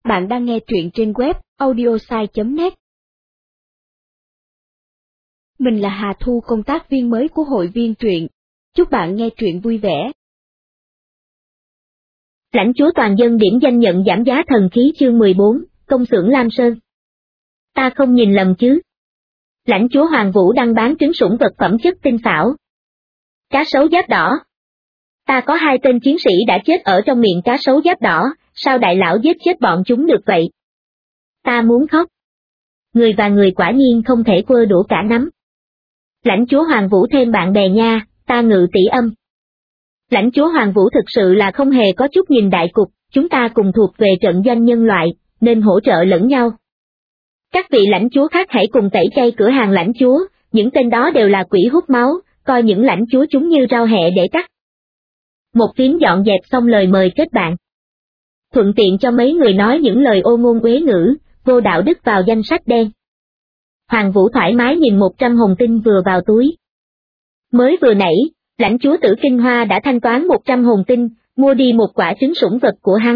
Bạn đang nghe truyện trên web audiosai.net. Mình là Hà Thu, công tác viên mới của hội viên truyện. Chúc bạn nghe truyện vui vẻ. Lãnh chúa toàn dân điểm danh nhận giảm giá thần khí chương 14, công xưởng Lam Sơn. Ta không nhìn lầm chứ? Lãnh chúa Hoàng Vũ đang bán trứng sủng vật phẩm chất tinh xảo. Cá sấu giáp đỏ. Ta có 2 tên chiến sĩ đã chết ở trong miệng cá sấu giáp đỏ, sao đại lão giết chết bọn chúng được vậy? Ta muốn khóc. Người và người quả nhiên không thể quơ đũa cả nắm. Lãnh chúa Hoàng Vũ thêm bạn bè nha, ta ngự tỷ âm. Lãnh chúa Hoàng Vũ thực sự là không hề có chút nhìn đại cục, chúng ta cùng thuộc về trận doanh nhân loại, nên hỗ trợ lẫn nhau. Các vị lãnh chúa khác hãy cùng tẩy chay cửa hàng lãnh chúa, những tên đó đều là quỷ hút máu, coi những lãnh chúa chúng như rau hẹ để cắt. Một tiếng dọn dẹp xong lời mời kết bạn. Thuận tiện cho mấy người nói những lời ô ngôn uế ngữ, vô đạo đức vào danh sách đen. Hoàng Vũ thoải mái nhìn 100 hồng tinh vừa vào túi. Mới vừa nãy, lãnh chúa Tử Kinh Hoa đã thanh toán 100 hồng tinh, mua đi một quả trứng sủng vật của hắn,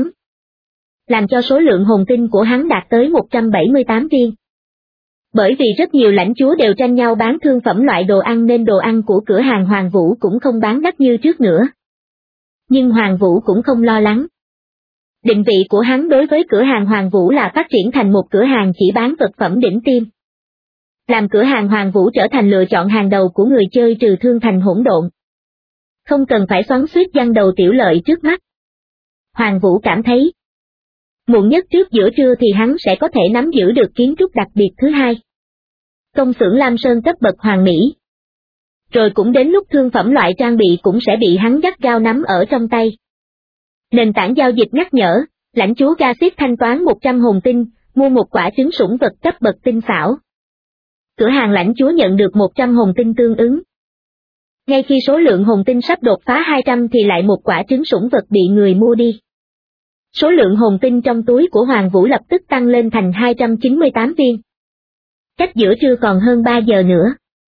làm cho số lượng hồng tinh của hắn đạt tới 178 viên. Bởi vì rất nhiều lãnh chúa đều tranh nhau bán thương phẩm loại đồ ăn nên đồ ăn của cửa hàng Hoàng Vũ cũng không bán đắt như trước nữa. Nhưng Hoàng Vũ cũng không lo lắng. Định vị của hắn đối với cửa hàng Hoàng Vũ là phát triển thành một cửa hàng chỉ bán vật phẩm đỉnh tiêm. Làm cửa hàng Hoàng Vũ trở thành lựa chọn hàng đầu của người chơi trừ thương thành hỗn độn. Không cần phải xoắn xuýt giăng đầu tiểu lợi trước mắt. Hoàng Vũ cảm thấy, muộn nhất trước giữa trưa thì hắn sẽ có thể nắm giữ được kiến trúc đặc biệt thứ hai. Công xưởng Lam Sơn cấp bậc hoàn mỹ. Rồi cũng đến lúc thương phẩm loại trang bị cũng sẽ bị hắn gắt gao nắm ở trong tay. Nền tảng giao dịch nhắc nhở, lãnh chúa Gasit thanh toán 100 hồn tinh, mua một quả trứng sủng vật cấp bậc tinh xảo. Cửa hàng lãnh chúa nhận được 100 hồn tinh tương ứng. Ngay khi số lượng hồn tinh sắp đột phá 200 thì lại một quả trứng sủng vật bị người mua đi. Số lượng hồn tinh trong túi của Hoàng Vũ lập tức tăng lên thành 298 viên. Cách giữa trưa còn hơn 3 giờ nữa.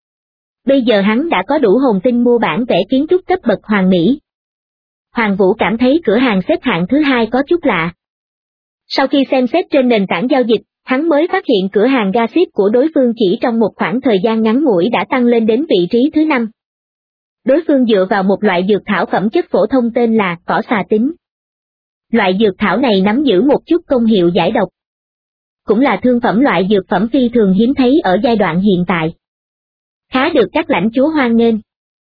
Bây giờ hắn đã có đủ hồn tinh mua bản vẽ kiến trúc cấp bậc hoàn mỹ. Hoàng Vũ cảm thấy cửa hàng xếp hạng thứ hai có chút lạ. Sau khi xem xét trên nền tảng giao dịch, hắn mới phát hiện cửa hàng Gasit của đối phương chỉ trong một khoảng thời gian ngắn ngủi đã tăng lên đến vị trí thứ 5. Đối phương dựa vào một loại dược thảo phẩm chất phổ thông tên là cỏ xà tính. Loại dược thảo này nắm giữ một chút công hiệu giải độc. Cũng là thương phẩm loại dược phẩm phi thường hiếm thấy ở giai đoạn hiện tại. Khá được các lãnh chúa hoan nghênh.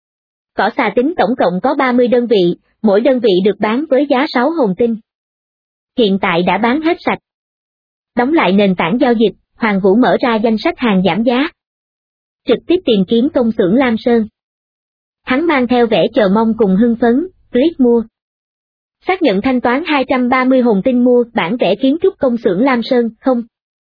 Cỏ xà tính tổng cộng có 30 đơn vị, mỗi đơn vị được bán với giá 6 hồn tinh. Hiện tại đã bán hết sạch. Đóng lại nền tảng giao dịch, Hoàng Vũ mở ra danh sách hàng giảm giá. Trực tiếp tìm kiếm công xưởng Lam Sơn. Hắn mang theo vẻ chờ mong cùng hưng phấn, click mua. Xác nhận thanh toán 230 hồn tinh mua bản vẽ kiến trúc công xưởng Lam Sơn, không?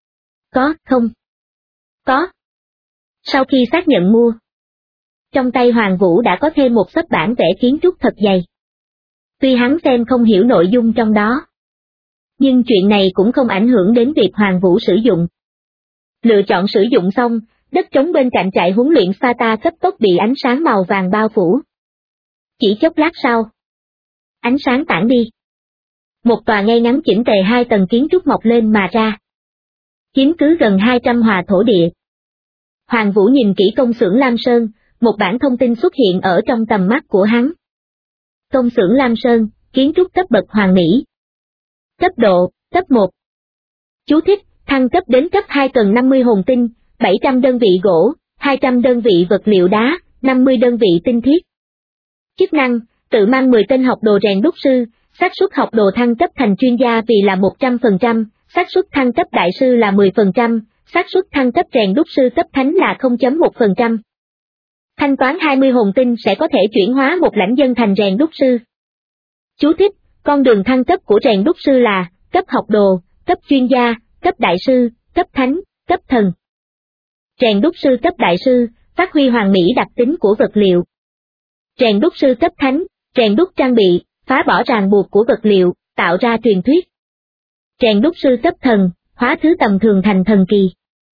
Không. Có. Sau khi xác nhận mua, trong tay Hoàng Vũ đã có thêm một xấp bản vẽ kiến trúc thật dày. Tuy hắn xem không hiểu nội dung trong đó, nhưng chuyện này cũng không ảnh hưởng đến việc Hoàng Vũ sử dụng. Lựa chọn sử dụng xong, đất trống bên cạnh trại huấn luyện Sparta cấp tốc bị ánh sáng màu vàng bao phủ. Chỉ chốc lát sau, ánh sáng tản đi. Một tòa ngay ngắn chỉnh tề 2 tầng kiến trúc mọc lên mà ra. Chiếm cứ gần 200 hòa thổ địa. Hoàng Vũ nhìn kỹ công xưởng Lam Sơn, một bản thông tin xuất hiện ở trong tầm mắt của hắn. Công xưởng Lam Sơn, kiến trúc cấp bậc hoàn mỹ. Cấp độ, cấp 1. Chú thích, thăng cấp đến cấp 2 cần 50 hồn tinh, 700 đơn vị gỗ, 200 đơn vị vật liệu đá, 50 đơn vị tinh thiết. Chức năng, tự mang 10 tên học đồ rèn đúc sư, xác suất học đồ thăng cấp thành chuyên gia vì là 100%, xác suất thăng cấp đại sư là 10%, xác suất thăng cấp rèn đúc sư cấp thánh là 0.1%. Thanh toán 20 hồn tinh sẽ có thể chuyển hóa một lãnh dân thành rèn đúc sư. Chú thích, con đường thăng cấp của rèn đúc sư là cấp học đồ, cấp chuyên gia, cấp đại sư, cấp thánh, cấp thần. Rèn đúc sư cấp đại sư, phát huy hoàn mỹ đặc tính của vật liệu. Rèn đúc sư cấp thánh, rèn đúc trang bị, phá bỏ ràng buộc của vật liệu, tạo ra truyền thuyết. Rèn đúc sư cấp thần, hóa thứ tầm thường thành thần kỳ.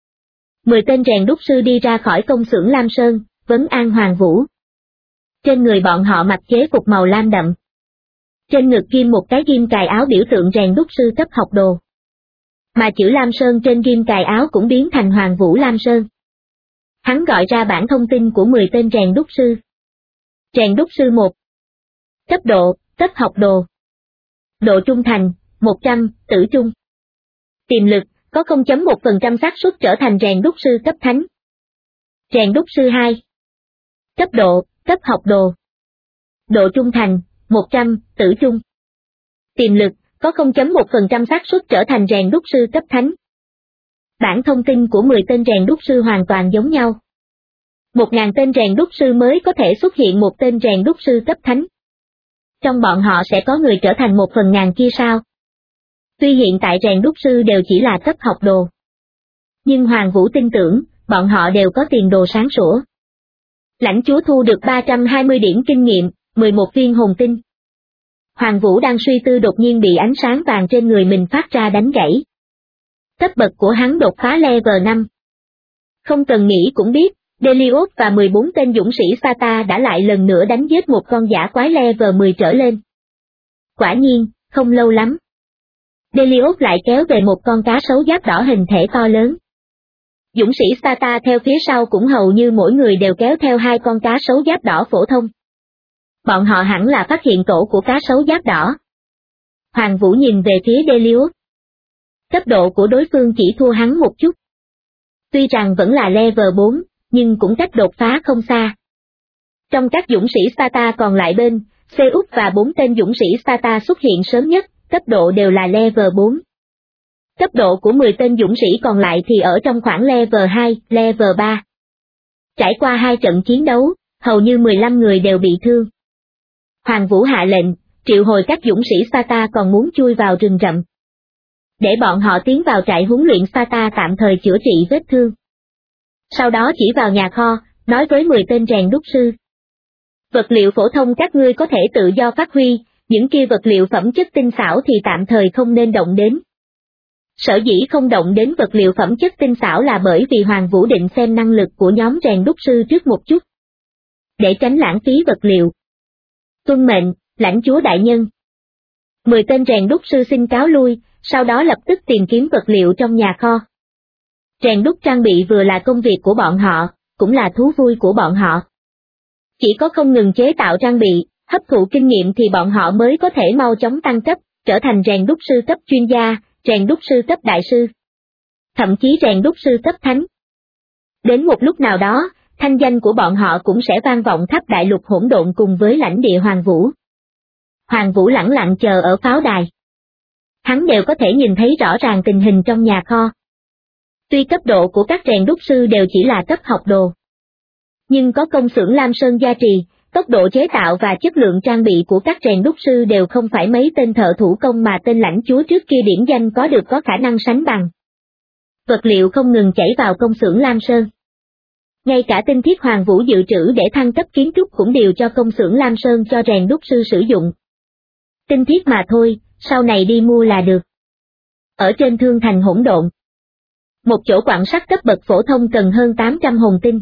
10 tên rèn đúc sư đi ra khỏi công xưởng Lam Sơn, vấn an Hoàng Vũ. Trên người bọn họ mặc chế phục màu lam đậm. Trên ngực ghim một cái ghim cài áo biểu tượng rèn đúc sư cấp học đồ. mà chữ Lam Sơn trên ghim cài áo cũng biến thành Hoàng Vũ Lam Sơn. Hắn gọi ra bản thông tin của 10 tên rèn đúc sư. Rèn đúc sư 1. Cấp độ, cấp học đồ. Độ trung thành, 100, tử trung. Tiềm lực, có 0.1% xác suất trở thành rèn đúc sư cấp thánh. Rèn đúc sư 2. Cấp độ, cấp học đồ. Độ trung thành, 100, tử trung. Tiềm lực, có 0.1% xác suất trở thành rèn đúc sư cấp thánh. Bản thông tin của 10 tên rèn đúc sư hoàn toàn giống nhau. 1.000 tên rèn đúc sư mới có thể xuất hiện một tên rèn đúc sư cấp thánh. Trong bọn họ sẽ có người trở thành 1/1000 kia sao? Tuy hiện tại rèn đúc sư đều chỉ là cấp học đồ. Nhưng Hoàng Vũ tin tưởng, bọn họ đều có tiền đồ sáng sủa. Lãnh chúa thu được 320 điểm kinh nghiệm, 11 viên hồn tinh. Hoàng Vũ đang suy tư đột nhiên bị ánh sáng vàng trên người mình phát ra đánh gãy. Cấp bậc của hắn đột phá level 5. Không cần nghĩ cũng biết, Delios và 14 tên dũng sĩ Sata đã lại lần nữa đánh giết một con dã quái level 10 trở lên. Quả nhiên, không lâu lắm. Delios lại kéo về một con cá sấu giáp đỏ hình thể to lớn. Dũng sĩ Sata theo phía sau cũng hầu như mỗi người đều kéo theo 2 con cá sấu giáp đỏ phổ thông. Bọn họ hẳn là phát hiện tổ của cá sấu giáp đỏ. Hoàng Vũ nhìn về phía Delios. Cấp độ của đối phương chỉ thua hắn một chút. Tuy rằng vẫn là level 4, nhưng cũng cách đột phá không xa. Trong các dũng sĩ Sata còn lại bên, Zeus và 4 tên dũng sĩ Sata xuất hiện sớm nhất, cấp độ đều là level 4. Cấp độ của 10 tên dũng sĩ còn lại thì ở trong khoảng level 2, level 3. Trải qua 2 trận chiến đấu, hầu như 15 người đều bị thương. Hoàng Vũ hạ lệnh, triệu hồi các dũng sĩ Sata còn muốn chui vào rừng rậm. Để bọn họ tiến vào trại huấn luyện Sata tạm thời chữa trị vết thương. Sau đó chỉ vào nhà kho, nói với 10 tên rèn đúc sư. Vật liệu phổ thông các ngươi có thể tự do phát huy, những kia vật liệu phẩm chất tinh xảo thì tạm thời không nên động đến. Sở dĩ không động đến vật liệu phẩm chất tinh xảo là bởi vì Hoàng Vũ định xem năng lực của nhóm rèn đúc sư trước một chút. Để tránh lãng phí vật liệu. Tuân mệnh, lãnh chúa đại nhân. 10 tên rèn đúc sư xin cáo lui, sau đó lập tức tìm kiếm vật liệu trong nhà kho. Rèn đúc trang bị vừa là công việc của bọn họ, cũng là thú vui của bọn họ. Chỉ có không ngừng chế tạo trang bị, hấp thụ kinh nghiệm thì bọn họ mới có thể mau chóng tăng cấp, trở thành rèn đúc sư cấp chuyên gia, rèn đúc sư cấp đại sư. Thậm chí rèn đúc sư cấp thánh. Đến một lúc nào đó, thanh danh của bọn họ cũng sẽ vang vọng khắp đại lục hỗn độn cùng với lãnh địa Hoàng Vũ. Hoàng Vũ lẳng lặng chờ ở pháo đài. Hắn đều có thể nhìn thấy rõ ràng tình hình trong nhà kho. Tuy cấp độ của các rèn đúc sư đều chỉ là cấp học đồ. Nhưng có công xưởng Lam Sơn gia trì, tốc độ chế tạo và chất lượng trang bị của các rèn đúc sư đều không phải mấy tên thợ thủ công mà tên lãnh chúa trước kia điểm danh có được có khả năng sánh bằng. Vật liệu không ngừng chảy vào công xưởng Lam Sơn. Ngay cả tinh thiết Hoàng Vũ dự trữ để thăng cấp kiến trúc cũng đều cho công xưởng Lam Sơn cho rèn đúc sư sử dụng. Tinh thiết mà thôi, sau này đi mua là được. Ở trên thương thành hỗn độn. Một chỗ quặng sắt cấp bậc phổ thông cần hơn 800 hồn tinh.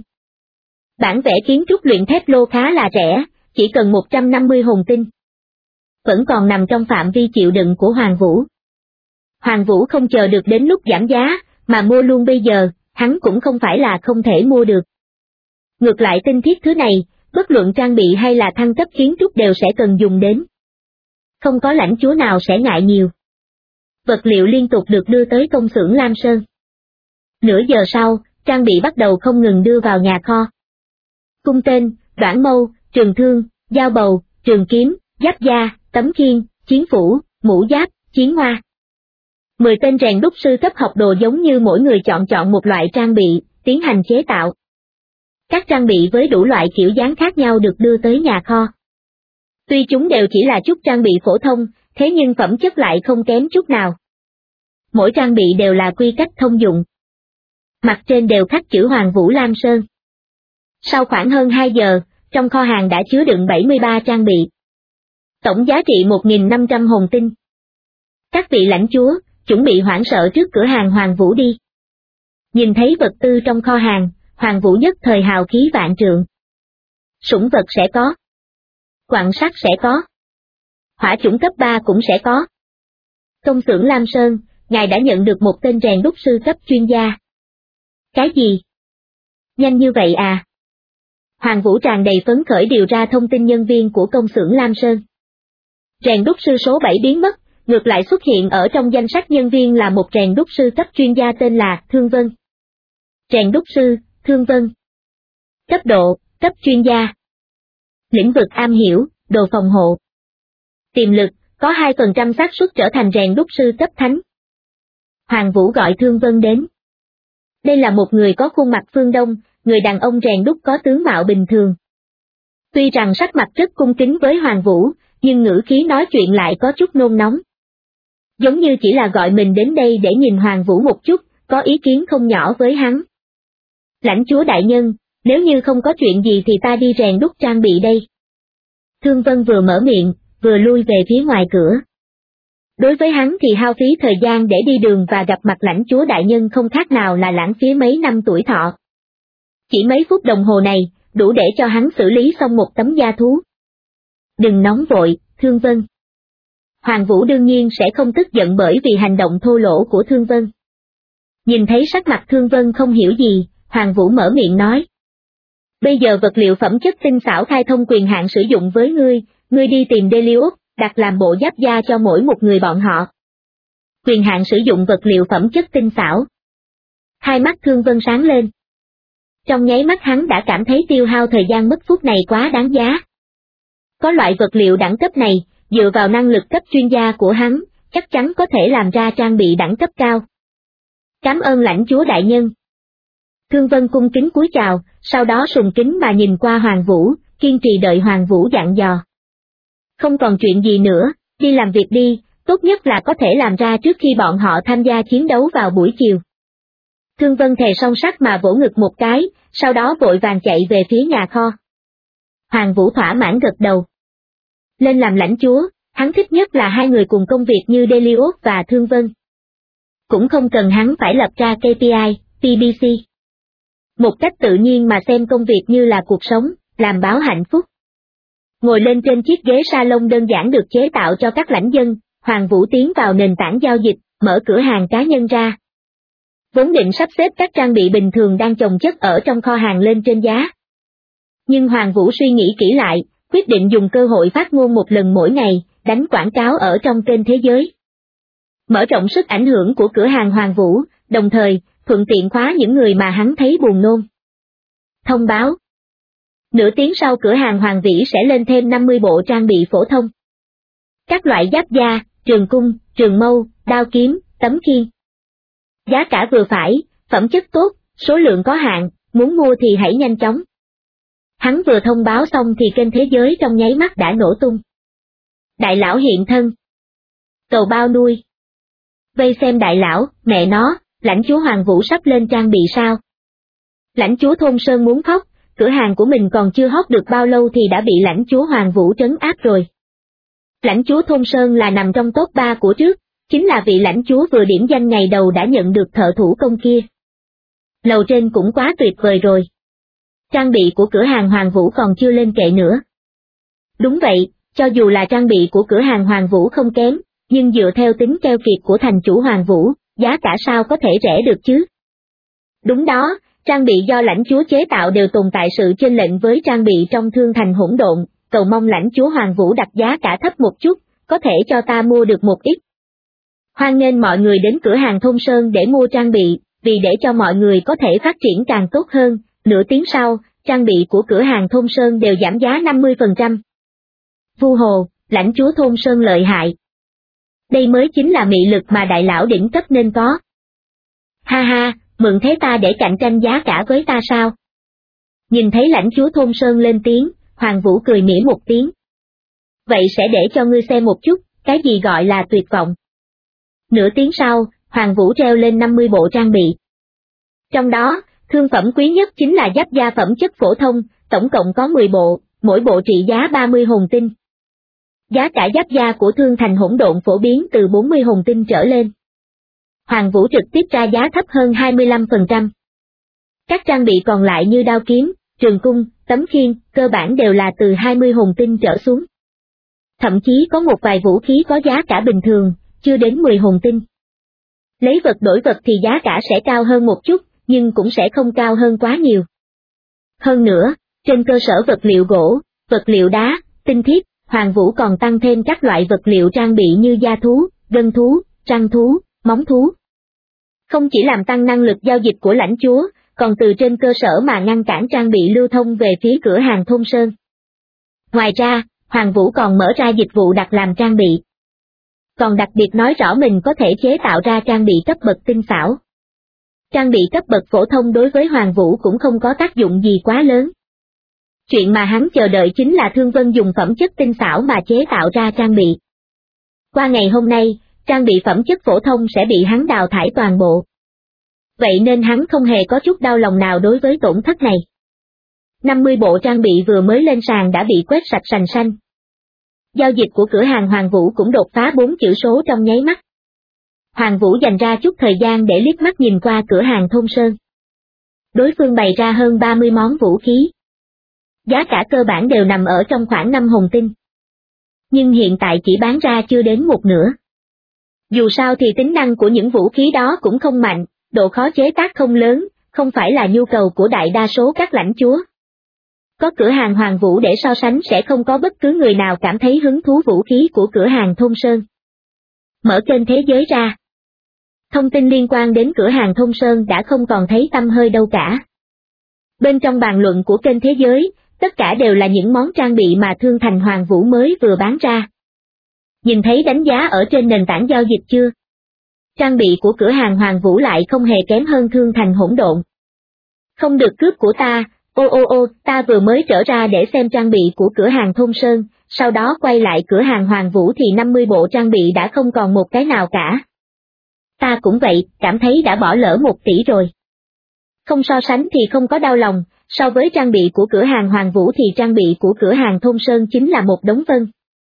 Bản vẽ kiến trúc luyện thép lô khá là rẻ, chỉ cần 150 hồn tinh. Vẫn còn nằm trong phạm vi chịu đựng của Hoàng Vũ. Hoàng Vũ không chờ được đến lúc giảm giá, mà mua luôn bây giờ, hắn cũng không phải là không thể mua được. Ngược lại tinh thiết thứ này, bất luận trang bị hay là thăng cấp kiến trúc đều sẽ cần dùng đến. Không có lãnh chúa nào sẽ ngại nhiều. Vật liệu liên tục được đưa tới công xưởng Lam Sơn. Nửa giờ sau, trang bị bắt đầu không ngừng đưa vào nhà kho. Cung tên, đoản mâu, trường thương, dao bầu, trường kiếm, giáp da, tấm khiên, chiến phủ, mũ giáp, chiến hoa. 10 tên rèn đúc sư cấp học đồ giống như mỗi người chọn một loại trang bị, tiến hành chế tạo. Các trang bị với đủ loại kiểu dáng khác nhau được đưa tới nhà kho. Tuy chúng đều chỉ là chút trang bị phổ thông, thế nhưng phẩm chất lại không kém chút nào. Mỗi trang bị đều là quy cách thông dụng. Mặt trên đều khắc chữ Hoàng Vũ Lam Sơn. Sau khoảng hơn 2 giờ, trong kho hàng đã chứa đựng 73 trang bị. Tổng giá trị 1.500 hồn tinh. Các vị lãnh chúa, chuẩn bị hoảng sợ trước cửa hàng Hoàng Vũ đi. Nhìn thấy vật tư trong kho hàng, Hoàng Vũ nhất thời hào khí vạn trượng. Sủng vật sẽ có. Quặng sắt sẽ có. Hỏa chủng cấp 3 cũng sẽ có. Công xưởng Lam Sơn, ngài đã nhận được một tên rèn đúc sư cấp chuyên gia. Cái gì? Nhanh như vậy à? Hoàng Vũ tràn đầy phấn khởi điều ra thông tin nhân viên của công xưởng Lam Sơn. Rèn đúc sư số 7 biến mất, ngược lại xuất hiện ở trong danh sách nhân viên là một rèn đúc sư cấp chuyên gia tên là Thương Vân. Rèn đúc sư, Thương Vân. Cấp độ, cấp chuyên gia. Lĩnh vực am hiểu, đồ phòng hộ. Tiềm lực, có 2% xác suất trở thành rèn đúc sư cấp thánh. Hoàng Vũ gọi Thương Vân đến. Đây là một người có khuôn mặt phương Đông, người đàn ông rèn đúc có tướng mạo bình thường. Tuy rằng sắc mặt rất cung kính với Hoàng Vũ, nhưng ngữ khí nói chuyện lại có chút nôn nóng. Giống như chỉ là gọi mình đến đây để nhìn Hoàng Vũ một chút, có ý kiến không nhỏ với hắn. Lãnh chúa đại nhân, nếu như không có chuyện gì thì ta đi rèn đúc trang bị đây. Thương Vân vừa mở miệng, vừa lui về phía ngoài cửa. Đối với hắn thì hao phí thời gian để đi đường và gặp mặt lãnh chúa đại nhân không khác nào là lãng phí mấy năm tuổi thọ. Chỉ mấy phút đồng hồ này, đủ để cho hắn xử lý xong một tấm da thú. Đừng nóng vội, Thương Vân. Hoàng Vũ đương nhiên sẽ không tức giận bởi vì hành động thô lỗ của Thương Vân. Nhìn thấy sắc mặt Thương Vân không hiểu gì, Hoàng Vũ mở miệng nói. Bây giờ vật liệu phẩm chất tinh xảo khai thông quyền hạn sử dụng với ngươi đi tìm Delius, đặt làm bộ giáp da cho mỗi một người bọn họ. Quyền hạn sử dụng vật liệu phẩm chất tinh xảo. Hai mắt Thương Vân sáng lên. Trong nháy mắt hắn đã cảm thấy tiêu hao thời gian mất phút này quá đáng giá. Có loại vật liệu đẳng cấp này, dựa vào năng lực cấp chuyên gia của hắn, chắc chắn có thể làm ra trang bị đẳng cấp cao. Cảm ơn lãnh chúa đại nhân. Thương Vân cung kính cúi chào, sau đó sùng kính mà nhìn qua Hoàng Vũ, kiên trì đợi Hoàng Vũ dặn dò. Không còn chuyện gì nữa, đi làm việc đi, tốt nhất là có thể làm ra trước khi bọn họ tham gia chiến đấu vào buổi chiều. Thương Vân thề song sắt mà vỗ ngực một cái, sau đó vội vàng chạy về phía nhà kho. Hoàng Vũ thỏa mãn gật đầu. Lên làm lãnh chúa, hắn thích nhất là hai người cùng công việc như Delius và Thương Vân. Cũng không cần hắn phải lập ra KPI, PBC. Một cách tự nhiên mà xem công việc như là cuộc sống, làm báo hạnh phúc. Ngồi lên trên chiếc ghế salon đơn giản được chế tạo cho các lãnh dân, Hoàng Vũ tiến vào nền tảng giao dịch, mở cửa hàng cá nhân ra. Vốn định sắp xếp các trang bị bình thường đang chồng chất ở trong kho hàng lên trên giá. Nhưng Hoàng Vũ suy nghĩ kỹ lại, quyết định dùng cơ hội phát ngôn một lần mỗi ngày, đánh quảng cáo ở trong kênh thế giới. Mở rộng sức ảnh hưởng của cửa hàng Hoàng Vũ, đồng thời, thuận tiện khóa những người mà hắn thấy buồn nôn. Thông báo. Nửa tiếng sau cửa hàng Hoàng Vĩ sẽ lên thêm 50 bộ trang bị phổ thông. Các loại giáp da, trường cung, trường mâu, đao kiếm, tấm khiên. Giá cả vừa phải, phẩm chất tốt, số lượng có hạn, muốn mua thì hãy nhanh chóng. Hắn vừa thông báo xong thì kênh thế giới trong nháy mắt đã nổ tung. Đại lão hiện thân. Cầu bao nuôi. Vây xem đại lão, mẹ nó, lãnh chúa Hoàng Vũ sắp lên trang bị sao? Lãnh chúa Thôn Sơn muốn khóc, cửa hàng của mình còn chưa hot được bao lâu thì đã bị lãnh chúa Hoàng Vũ trấn áp rồi. Lãnh chúa Thôn Sơn là nằm trong top 3 của trước, chính là vị lãnh chúa vừa điểm danh ngày đầu đã nhận được thợ thủ công kia. Lầu trên cũng quá tuyệt vời rồi. Trang bị của cửa hàng Hoàng Vũ còn chưa lên kệ nữa. Đúng vậy, cho dù là trang bị của cửa hàng Hoàng Vũ không kém, nhưng dựa theo tính keo kiệt của thành chủ Hoàng Vũ, giá cả sao có thể rẻ được chứ? Đúng đó, trang bị do lãnh chúa chế tạo đều tồn tại sự chênh lệch với trang bị trong thương thành hỗn độn, cầu mong lãnh chúa Hoàng Vũ đặt giá cả thấp một chút, có thể cho ta mua được một ít. Hoan nghênh mọi người đến cửa hàng Thôn Sơn để mua trang bị, vì để cho mọi người có thể phát triển càng tốt hơn, nửa tiếng sau, trang bị của cửa hàng Thôn Sơn đều giảm giá 50%. Vu hồ, lãnh chúa Thôn Sơn lợi hại. Đây mới chính là mị lực mà đại lão đỉnh cấp nên có. Ha ha, mượn thế ta để cạnh tranh giá cả với ta sao? Nhìn thấy lãnh chúa Thôn Sơn lên tiếng, Hoàng Vũ cười mỉa một tiếng. Vậy sẽ để cho ngươi xem một chút, cái gì gọi là tuyệt vọng. Nửa tiếng sau, Hoàng Vũ treo lên 50 bộ trang bị. Trong đó, thương phẩm quý nhất chính là giáp da phẩm chất phổ thông, tổng cộng có 10 bộ, mỗi bộ trị giá 30 hồn tinh. Giá cả giáp da của thương thành hỗn độn phổ biến từ 40 hồn tinh trở lên. Hoàng Vũ trực tiếp ra giá thấp hơn 25%. Các trang bị còn lại như đao kiếm, trường cung, tấm khiên, cơ bản đều là từ 20 hồn tinh trở xuống. Thậm chí có một vài vũ khí có giá cả bình thường, chưa đến 10 hồn tinh. Lấy vật đổi vật thì giá cả sẽ cao hơn một chút, nhưng cũng sẽ không cao hơn quá nhiều. Hơn nữa, trên cơ sở vật liệu gỗ, vật liệu đá, tinh thiết, Hoàng Vũ còn tăng thêm các loại vật liệu trang bị như da thú, gân thú, răng thú, móng thú. Không chỉ làm tăng năng lực giao dịch của lãnh chúa, còn từ trên cơ sở mà ngăn cản trang bị lưu thông về phía cửa hàng Thôn Sơn. Ngoài ra, Hoàng Vũ còn mở ra dịch vụ đặt làm trang bị. Còn đặc biệt nói rõ mình có thể chế tạo ra trang bị cấp bậc tinh xảo. Trang bị cấp bậc phổ thông đối với Hoàng Vũ cũng không có tác dụng gì quá lớn. Chuyện mà hắn chờ đợi chính là Thương Vân dùng phẩm chất tinh xảo mà chế tạo ra trang bị. Qua ngày hôm nay, trang bị phẩm chất phổ thông sẽ bị hắn đào thải toàn bộ. Vậy nên hắn không hề có chút đau lòng nào đối với tổn thất này. 50 bộ trang bị vừa mới lên sàn đã bị quét sạch sành xanh. Giao dịch của cửa hàng Hoàng Vũ cũng đột phá 4 chữ số trong nháy mắt. Hoàng Vũ dành ra chút thời gian để liếc mắt nhìn qua cửa hàng Thôn Sơn. Đối phương bày ra hơn 30 món vũ khí. Giá cả cơ bản đều nằm ở trong khoảng 5 hồng tinh. Nhưng hiện tại chỉ bán ra chưa đến một nửa. Dù sao thì tính năng của những vũ khí đó cũng không mạnh, độ khó chế tác không lớn, không phải là nhu cầu của đại đa số các lãnh chúa. Có cửa hàng Hoàng Vũ để so sánh sẽ không có bất cứ người nào cảm thấy hứng thú vũ khí của cửa hàng Thôn Sơn. Mở kênh thế giới ra. Thông tin liên quan đến cửa hàng Thôn Sơn đã không còn thấy tăm hơi đâu cả. Bên trong bàn luận của kênh thế giới, tất cả đều là những món trang bị mà Thương Thành Hoàng Vũ mới vừa bán ra. Nhìn thấy đánh giá ở trên nền tảng giao dịch chưa? Trang bị của cửa hàng Hoàng Vũ lại không hề kém hơn Thương Thành Hỗn Độn. Không được cướp của ta, ta vừa mới trở ra để xem trang bị của cửa hàng Thôn Sơn, sau đó quay lại cửa hàng Hoàng Vũ thì 50 bộ trang bị đã không còn một cái nào cả. Ta cũng vậy, cảm thấy đã bỏ lỡ 1 tỷ rồi. Không so sánh thì không có đau lòng, so với trang bị của cửa hàng Hoàng Vũ thì trang bị của cửa hàng Thôn Sơn chính là một đống phân.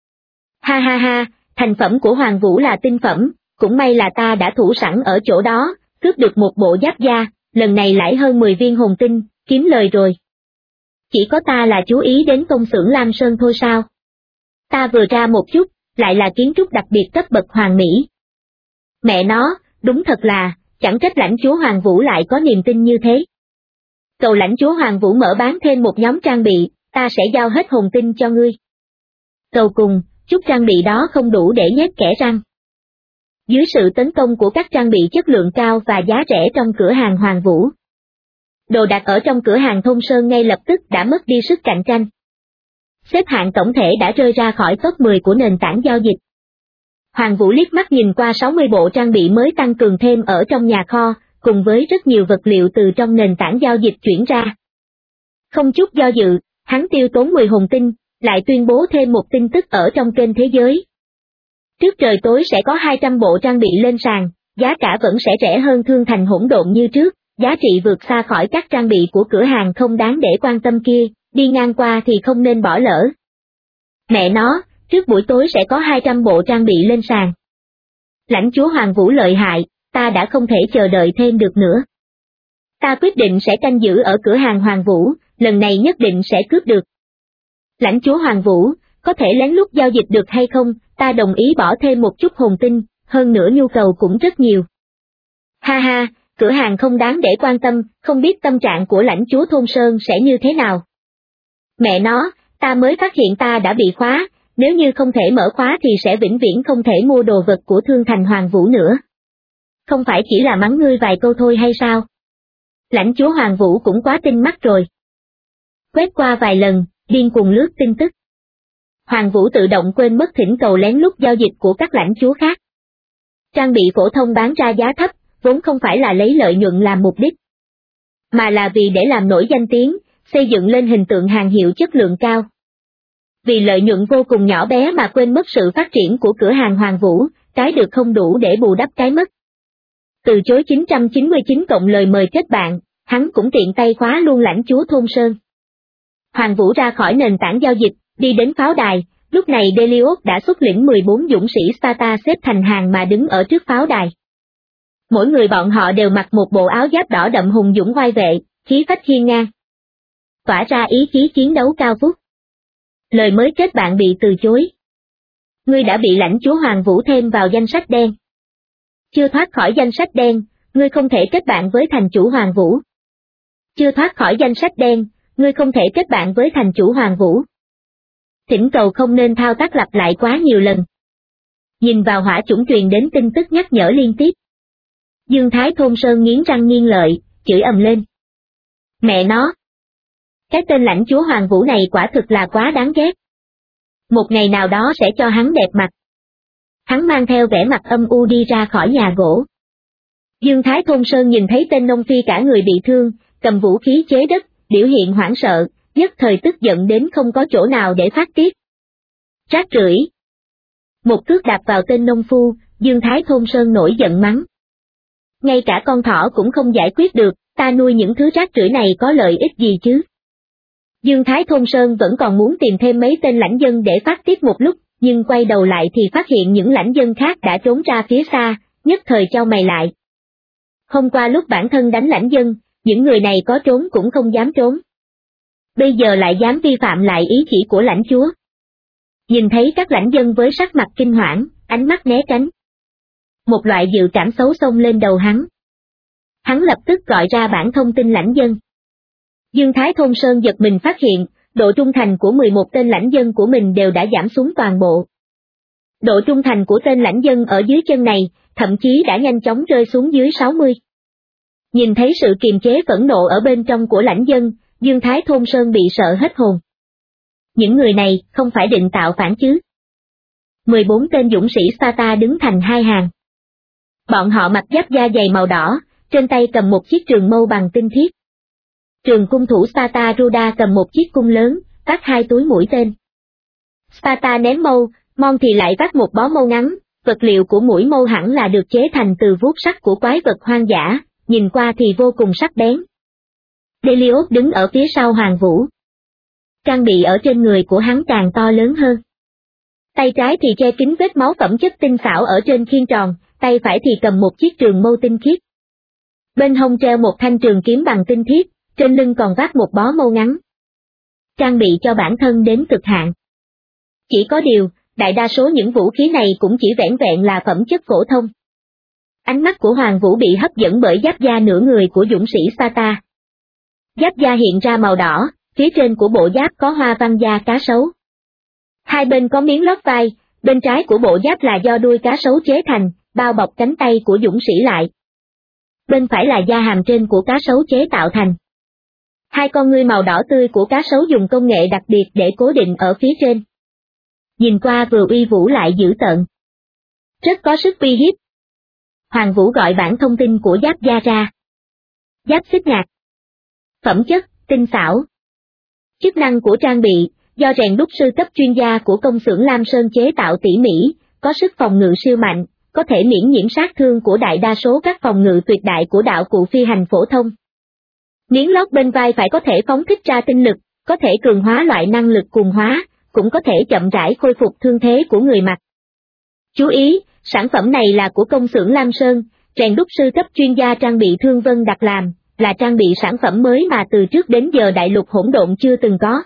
Ha ha ha, thành phẩm của Hoàng Vũ là tinh phẩm, cũng may là ta đã thủ sẵn ở chỗ đó, cướp được một bộ giáp da, lần này lãi hơn 10 viên hồn tinh, kiếm lời rồi. Chỉ có ta là chú ý đến công xưởng Lam Sơn thôi sao? Ta vừa ra một chút, lại là kiến trúc đặc biệt cấp bậc hoàn mỹ. Mẹ nó, đúng thật là, chẳng trách lãnh chúa Hoàng Vũ lại có niềm tin như thế. Cầu lãnh chúa Hoàng Vũ mở bán thêm một nhóm trang bị, ta sẽ giao hết hồn tinh cho ngươi. Cầu cùng, chút trang bị đó không đủ để nhét kẽ răng. Dưới sự tấn công của các trang bị chất lượng cao và giá rẻ trong cửa hàng Hoàng Vũ, đồ đạc ở trong cửa hàng Thôn Sơn ngay lập tức đã mất đi sức cạnh tranh. Xếp hạng tổng thể đã rơi ra khỏi top 10 của nền tảng giao dịch. Hoàng Vũ liếc mắt nhìn qua 60 bộ trang bị mới tăng cường thêm ở trong nhà kho, cùng với rất nhiều vật liệu từ trong nền tảng giao dịch chuyển ra. Không chút do dự, hắn tiêu tốn 10 hồn tinh, lại tuyên bố thêm một tin tức ở trong kênh thế giới. Trước trời tối sẽ có 200 bộ trang bị lên sàn, giá cả vẫn sẽ rẻ hơn Thương Thành Hỗn Độn như trước, giá trị vượt xa khỏi các trang bị của cửa hàng không đáng để quan tâm kia, đi ngang qua thì không nên bỏ lỡ. Mẹ nó, trước buổi tối sẽ có 200 bộ trang bị lên sàn. Lãnh chúa Hoàng Vũ lợi hại, ta đã không thể chờ đợi thêm được nữa. Ta quyết định sẽ canh giữ ở cửa hàng Hoàng Vũ, lần này nhất định sẽ cướp được. Lãnh chúa Hoàng Vũ, có thể lén lút giao dịch được hay không, ta đồng ý bỏ thêm một chút hồn tinh, hơn nữa nhu cầu cũng rất nhiều. Ha ha, cửa hàng không đáng để quan tâm, không biết tâm trạng của lãnh chúa Thôn Sơn sẽ như thế nào. Mẹ nó, ta mới phát hiện ta đã bị khóa, nếu như không thể mở khóa thì sẽ vĩnh viễn không thể mua đồ vật của Thương Thành Hoàng Vũ nữa. Không phải chỉ là mắng ngươi vài câu thôi hay sao? Lãnh chúa Hoàng Vũ cũng quá tinh mắt rồi. Quét qua vài lần, điên cuồng lướt tin tức. Hoàng Vũ tự động quên mất thỉnh cầu lén lút giao dịch của các lãnh chúa khác. Trang bị phổ thông bán ra giá thấp, vốn không phải là lấy lợi nhuận làm mục đích, mà là vì để làm nổi danh tiếng, xây dựng lên hình tượng hàng hiệu chất lượng cao. Vì lợi nhuận vô cùng nhỏ bé mà quên mất sự phát triển của cửa hàng Hoàng Vũ, cái được không đủ để bù đắp cái mất. Từ chối 999 cộng lời mời kết bạn, hắn cũng tiện tay khóa luôn lãnh chúa Thôn Sơn. Hoàng Vũ ra khỏi nền tảng giao dịch, đi đến pháo đài, lúc này Delios đã xuất lĩnh 14 dũng sĩ Sparta xếp thành hàng mà đứng ở trước pháo đài. Mỗi người bọn họ đều mặc một bộ áo giáp đỏ đậm hùng dũng oai vệ, khí phách hiên ngang, tỏa ra ý chí chiến đấu cao vút. Lời mới kết bạn bị từ chối. Ngươi đã bị lãnh chúa Hoàng Vũ thêm vào danh sách đen. Chưa thoát khỏi danh sách đen, ngươi không thể kết bạn với thành chủ Hoàng Vũ. Chưa thoát khỏi danh sách đen, ngươi không thể kết bạn với thành chủ Hoàng Vũ. Thỉnh cầu không nên thao tác lặp lại quá nhiều lần. Nhìn vào hỏa chủng truyền đến tin tức nhắc nhở liên tiếp. Dương Thái Thôn Sơn nghiến răng nghiến lợi, chửi ầm lên. Mẹ nó! Cái tên lãnh chúa Hoàng Vũ này quả thực là quá đáng ghét. Một ngày nào đó sẽ cho hắn đẹp mặt. Hắn mang theo vẻ mặt âm u đi ra khỏi nhà gỗ. Dương Thái Thôn Sơn nhìn thấy tên nông phi cả người bị thương, cầm vũ khí chế đất, biểu hiện hoảng sợ, nhất thời tức giận đến không có chỗ nào để phát tiết. Rác rưởi! Một cước đạp vào tên nông phu, Dương Thái Thôn Sơn nổi giận mắng. Ngay cả con thỏ cũng không giải quyết được, ta nuôi những thứ rác rưởi này có lợi ích gì chứ? Dương Thái Thôn Sơn vẫn còn muốn tìm thêm mấy tên lãnh dân để phát tiết một lúc, nhưng quay đầu lại thì phát hiện những lãnh dân khác đã trốn ra phía xa, nhất thời chau mày lại. Hôm qua lúc bản thân đánh lãnh dân, những người này có trốn cũng không dám trốn. Bây giờ lại dám vi phạm lại ý chỉ của lãnh chúa. Nhìn thấy các lãnh dân với sắc mặt kinh hoảng, ánh mắt né tránh. Một loại dự cảm xấu xông lên đầu hắn. Hắn lập tức gọi ra bản thông tin lãnh dân. Dương Thái Thôn Sơn giật mình phát hiện, độ trung thành của 11 tên lãnh dân của mình đều đã giảm xuống toàn bộ. Độ trung thành của tên lãnh dân ở dưới chân này, thậm chí đã nhanh chóng rơi xuống dưới 60. Nhìn thấy sự kiềm chế phẫn nộ ở bên trong của lãnh dân, Dương Thái Thôn Sơn bị sợ hết hồn. Những người này không phải định tạo phản chứ? 14 tên dũng sĩ Sparta đứng thành hai hàng. Bọn họ mặc giáp da dày màu đỏ, trên tay cầm một chiếc trường mâu bằng tinh thiết. Trường cung thủ Sparta Ruda cầm một chiếc cung lớn, vác hai túi mũi tên. Sparta ném mâu, Mon thì lại vác một bó mâu ngắn, vật liệu của mũi mâu hẳn là được chế thành từ vuốt sắt của quái vật hoang dã, nhìn qua thì vô cùng sắc bén. Delios đứng ở phía sau Hoàng Vũ. Trang bị ở trên người của hắn càng to lớn hơn. Tay trái thì che kín vết máu phẩm chất tinh xảo ở trên khiên tròn, tay phải thì cầm một chiếc trường mâu tinh khiết. Bên hông treo một thanh trường kiếm bằng tinh thiết, trên lưng còn vác một bó mâu ngắn. Trang bị cho bản thân đến cực hạn. Chỉ có điều, đại đa số những vũ khí này cũng chỉ vẻn vẹn là phẩm chất phổ thông. Ánh mắt của Hoàng Vũ bị hấp dẫn bởi giáp da nửa người của dũng sĩ Sparta. Giáp da hiện ra màu đỏ, phía trên của bộ giáp có hoa văn da cá sấu. Hai bên có miếng lót vai, bên trái của bộ giáp là do đuôi cá sấu chế thành, bao bọc cánh tay của dũng sĩ lại. Bên phải là da hàm trên của cá sấu chế tạo thành. Hai con ngươi màu đỏ tươi của cá sấu dùng công nghệ đặc biệt để cố định ở phía trên. Nhìn qua vừa uy vũ lại dữ tợn. Rất có sức uy hiếp. Hoàng Vũ gọi bản thông tin của giáp da ra. Giáp xích ngạc. Phẩm chất, tinh xảo. Chức năng của trang bị, do rèn đúc sư cấp chuyên gia của công xưởng Lam Sơn chế tạo tỉ mỉ, có sức phòng ngự siêu mạnh, có thể miễn nhiễm sát thương của đại đa số các phòng ngự tuyệt đại của đạo cụ phi hành phổ thông. Miếng lót bên vai phải có thể phóng thích ra tinh lực, có thể cường hóa loại năng lực cuồng hóa, cũng có thể chậm rãi khôi phục thương thế của người mặc. Chú ý, sản phẩm này là của công xưởng Lam Sơn, rèn đúc sư cấp chuyên gia trang bị Thương Vân đặt làm, là trang bị sản phẩm mới mà từ trước đến giờ đại lục hỗn độn chưa từng có.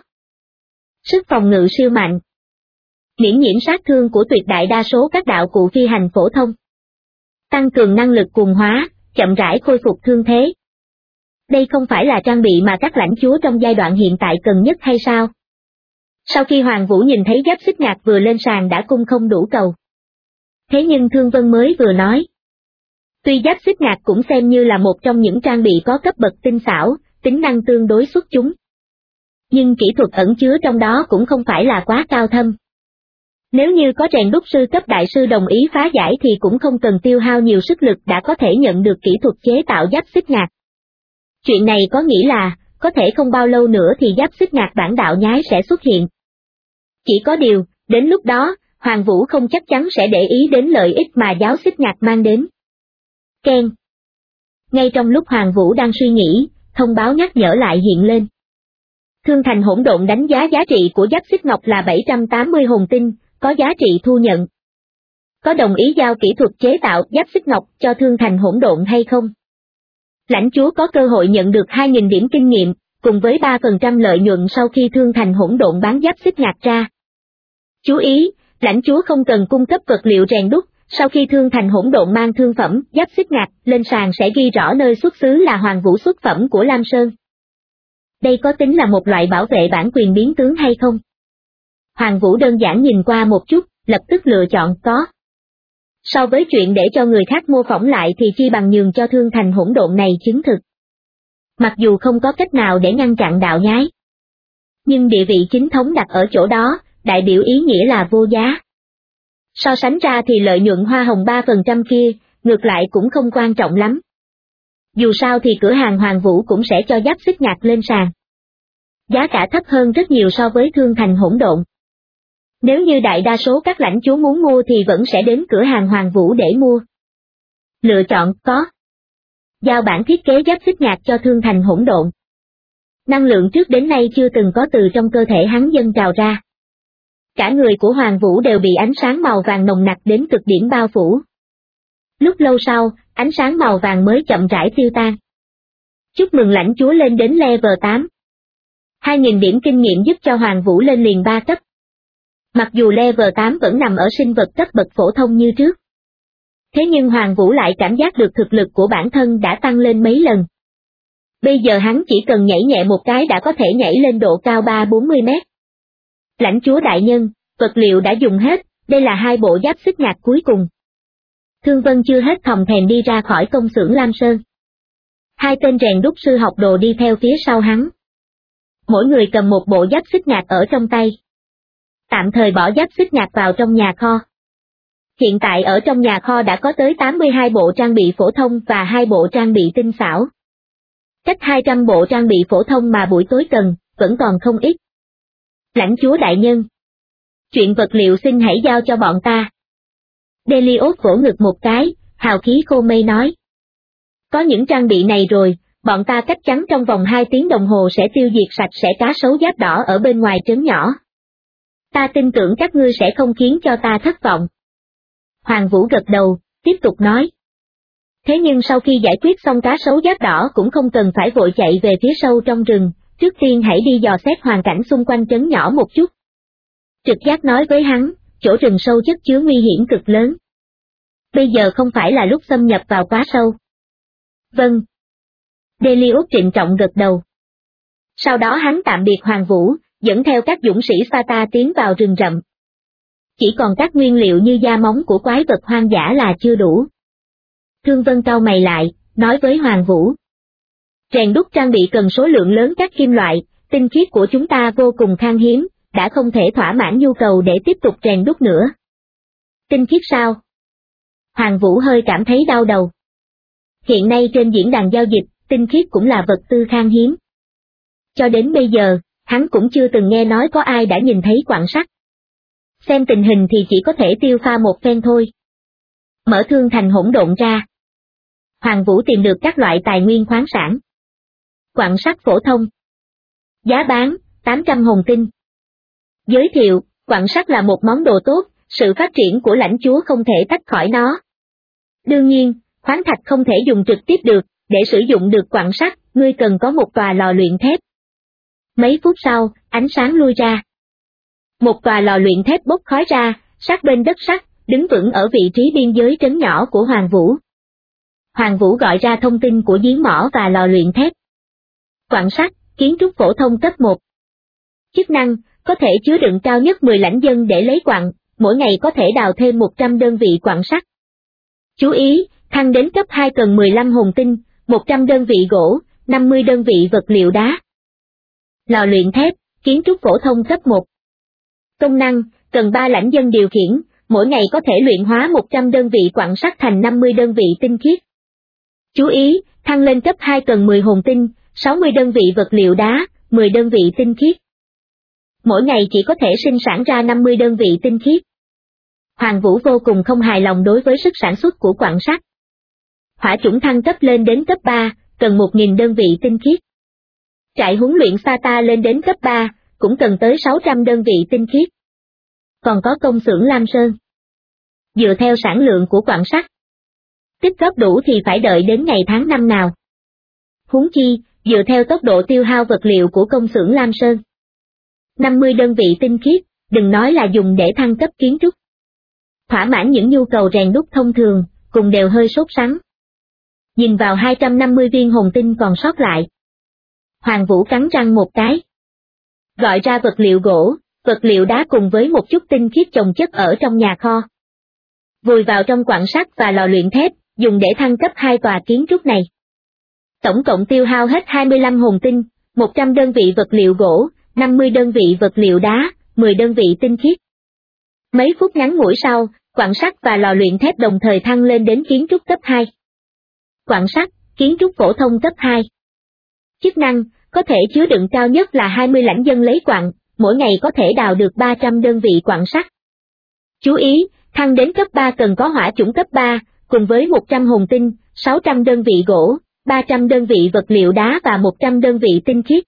Sức phòng ngự siêu mạnh. Miễn nhiễm sát thương của tuyệt đại đa số các đạo cụ phi hành phổ thông. Tăng cường năng lực cuồng hóa, chậm rãi khôi phục thương thế. Đây không phải là trang bị mà các lãnh chúa trong giai đoạn hiện tại cần nhất hay sao? Sau khi Hoàng Vũ nhìn thấy giáp xích ngạc vừa lên sàn đã cung không đủ cầu. Thế nhưng Thương Vân mới vừa nói. Tuy giáp xích ngạc cũng xem như là một trong những trang bị có cấp bậc tinh xảo, tính năng tương đối xuất chúng. Nhưng kỹ thuật ẩn chứa trong đó cũng không phải là quá cao thâm. Nếu như có rèn đúc sư cấp đại sư đồng ý phá giải thì cũng không cần tiêu hao nhiều sức lực đã có thể nhận được kỹ thuật chế tạo giáp xích ngạc. Chuyện này có nghĩa là, có thể không bao lâu nữa thì giáp xích ngạc bản đạo nhái sẽ xuất hiện. Chỉ có điều, đến lúc đó, Hoàng Vũ không chắc chắn sẽ để ý đến lợi ích mà giáo xích ngạc mang đến. Keng. Ngay trong lúc Hoàng Vũ đang suy nghĩ, thông báo nhắc nhở lại hiện lên. Thương Thành Hỗn Độn đánh giá giá trị của giáp xích ngọc là 780 hồn tinh, có giá trị thu nhận. Có đồng ý giao kỹ thuật chế tạo giáp xích ngọc cho Thương Thành Hỗn Độn hay không? Lãnh chúa có cơ hội nhận được 2.000 điểm kinh nghiệm, cùng với 3% lợi nhuận sau khi Thương Thành Hỗn Độn bán giáp xích ngạc ra. Chú ý, lãnh chúa không cần cung cấp vật liệu rèn đúc, Sau khi Thương Thành Hỗn Độn mang thương phẩm, giáp xích ngạc, lên sàn sẽ ghi rõ nơi xuất xứ là Hoàng Vũ xuất phẩm của Lam Sơn. Đây có tính là một loại bảo vệ bản quyền biến tướng hay không? Hoàng Vũ đơn giản nhìn qua một chút, lập tức lựa chọn có. So với chuyện để cho người khác mô phỏng lại thì chi bằng nhường cho Thương Thành Hỗn Độn này chứng thực. Mặc dù không có cách nào để ngăn chặn đạo nhái, nhưng địa vị chính thống đặt ở chỗ đó, đại biểu ý nghĩa là vô giá. So sánh ra thì lợi nhuận hoa hồng 3% kia, ngược lại cũng không quan trọng lắm. Dù sao thì cửa hàng Hoàng Vũ cũng sẽ cho giáp xích ngạc lên sàn. Giá cả thấp hơn rất nhiều so với Thương Thành Hỗn Độn. Nếu như đại đa số các lãnh chúa muốn mua thì vẫn sẽ đến cửa hàng Hoàng Vũ để mua. Lựa chọn có. Giao bản thiết kế giáp xích ngạc cho Thương Thành Hỗn Độn. Năng lượng trước đến nay chưa từng có từ trong cơ thể hắn dâng trào ra. Cả người của Hoàng Vũ đều bị ánh sáng màu vàng nồng nặc đến cực điểm bao phủ. Lúc lâu sau, ánh sáng màu vàng mới chậm rãi tiêu tan. Chúc mừng lãnh chúa lên đến level 8. 2.000 điểm kinh nghiệm giúp cho Hoàng Vũ lên liền 3 cấp. Mặc dù level 8 vẫn nằm ở sinh vật cấp bậc phổ thông như trước. Thế nhưng Hoàng Vũ lại cảm giác được thực lực của bản thân đã tăng lên mấy lần. Bây giờ hắn chỉ cần nhảy nhẹ một cái đã có thể nhảy lên độ cao 3-40 mét. Lãnh chúa đại nhân, vật liệu đã dùng hết, đây là 2 bộ giáp xích ngạc cuối cùng. Thương Vân chưa hết thòng thèm đi ra khỏi công xưởng Lam Sơn. 2 tên rèn đúc sư học đồ đi theo phía sau hắn. Mỗi người cầm một bộ giáp xích ngạc ở trong tay. Tạm thời bỏ giáp xích ngạc vào trong nhà kho. Hiện tại ở trong nhà kho đã có tới 82 bộ trang bị phổ thông và 2 bộ trang bị tinh xảo. Cách 200 bộ trang bị phổ thông mà buổi tối cần, vẫn còn không ít. Lãnh chúa đại nhân. Chuyện vật liệu xin hãy giao cho bọn ta. Delios vỗ ngực một cái, hào khí khô mây nói. Có những trang bị này rồi, bọn ta chắc chắn trong vòng 2 tiếng đồng hồ sẽ tiêu diệt sạch sẽ cá sấu giáp đỏ ở bên ngoài trấn nhỏ. Ta tin tưởng các ngươi sẽ không khiến cho ta thất vọng. Hoàng Vũ gật đầu, tiếp tục nói. Thế nhưng sau khi giải quyết xong cá sấu giáp đỏ cũng không cần phải vội chạy về phía sâu trong rừng, trước tiên hãy đi dò xét hoàn cảnh xung quanh trấn nhỏ một chút. Trực giác nói với hắn, chỗ rừng sâu chất chứa nguy hiểm cực lớn. Bây giờ không phải là lúc xâm nhập vào quá sâu. Vâng. Delios trịnh trọng gật đầu. Sau đó hắn tạm biệt Hoàng Vũ, dẫn theo các dũng sĩ Sparta tiến vào rừng rậm. Chỉ còn các nguyên liệu như da móng của quái vật hoang dã là chưa đủ. Thương Vân cau mày lại, nói với Hoàng Vũ. Rèn đúc trang bị cần số lượng lớn các kim loại, tinh khiết của chúng ta vô cùng khan hiếm, đã không thể thỏa mãn nhu cầu để tiếp tục rèn đúc nữa. Tinh khiết sao? Hoàng Vũ hơi cảm thấy đau đầu. Hiện nay trên diễn đàn giao dịch, tinh khiết cũng là vật tư khan hiếm. Cho đến bây giờ, hắn cũng chưa từng nghe nói có ai đã nhìn thấy quặng sắt. Xem tình hình thì chỉ có thể tiêu pha một phen thôi. Mở Thương Thành Hỗn Độn ra. Hoàng Vũ tìm được các loại tài nguyên khoáng sản. Quặng sắt phổ thông. Giá bán, 800 hồn tinh. Giới thiệu, quặng sắt là một món đồ tốt, sự phát triển của lãnh chúa không thể tách khỏi nó. Đương nhiên, khoáng thạch không thể dùng trực tiếp được, để sử dụng được quặng sắt, ngươi cần có một tòa lò luyện thép. Mấy phút sau, ánh sáng lui ra. Một tòa lò luyện thép bốc khói ra, sát bên đất sắt, đứng vững ở vị trí biên giới trấn nhỏ của Hoàng Vũ. Hoàng Vũ gọi ra thông tin của giếng mỏ và lò luyện thép. Quặng sắt, kiến trúc phổ thông cấp 1. Chức năng, có thể chứa đựng cao nhất 10 lãnh dân để lấy quặng, mỗi ngày có thể đào thêm 100 đơn vị quặng sắt. Chú ý, thăng đến cấp 2 cần 15 hồn tinh, 100 đơn vị gỗ, 50 đơn vị vật liệu đá. Lò luyện thép, kiến trúc phổ thông cấp 1. Công năng, cần 3 lãnh dân điều khiển, mỗi ngày có thể luyện hóa 100 đơn vị quặng sắt thành 50 đơn vị tinh khiết. Chú ý, thăng lên cấp 2 cần 10 hồn tinh, 60 đơn vị vật liệu đá, 10 đơn vị tinh khiết. Mỗi ngày chỉ có thể sinh sản ra 50 đơn vị tinh khiết. Hoàng Vũ vô cùng không hài lòng đối với sức sản xuất của quặng sắt. Hỏa chủng thăng cấp lên đến cấp 3, cần 1.000 đơn vị tinh khiết. Trại huấn luyện Sparta lên đến cấp 3, cũng cần tới 600 đơn vị tinh khiết. Còn có công xưởng Lam Sơn. Dựa theo sản lượng của quặng sắt, tích góp đủ thì phải đợi đến ngày tháng năm nào. Huống chi, dựa theo tốc độ tiêu hao vật liệu của công xưởng Lam Sơn. 50 đơn vị tinh khiết, đừng nói là dùng để thăng cấp kiến trúc. thỏa mãn những nhu cầu rèn đúc thông thường, cùng đều hơi sốt sắng. Nhìn vào 250 viên hồn tinh còn sót lại. Hoàng Vũ cắn răng một cái. Gọi ra vật liệu gỗ, vật liệu đá cùng với một chút tinh khiết chồng chất ở trong nhà kho. Vùi vào trong quặng sắt và lò luyện thép, dùng để thăng cấp 2 tòa kiến trúc này. Tổng cộng tiêu hao hết 25 hồn tinh, 100 đơn vị vật liệu gỗ, 50 đơn vị vật liệu đá, 10 đơn vị tinh khiết. Mấy phút ngắn ngủi sau, quặng sắt và lò luyện thép đồng thời thăng lên đến kiến trúc cấp 2. Quặng sắt, kiến trúc phổ thông cấp 2. Chức năng, có thể chứa đựng cao nhất là 20 lãnh dân lấy quặng, mỗi ngày có thể đào được 300 đơn vị quặng sắt. Chú ý, thăng đến cấp 3 cần có hỏa chủng cấp 3, cùng với 100 hồn tinh, 600 đơn vị gỗ, 300 đơn vị vật liệu đá và 100 đơn vị tinh khiết.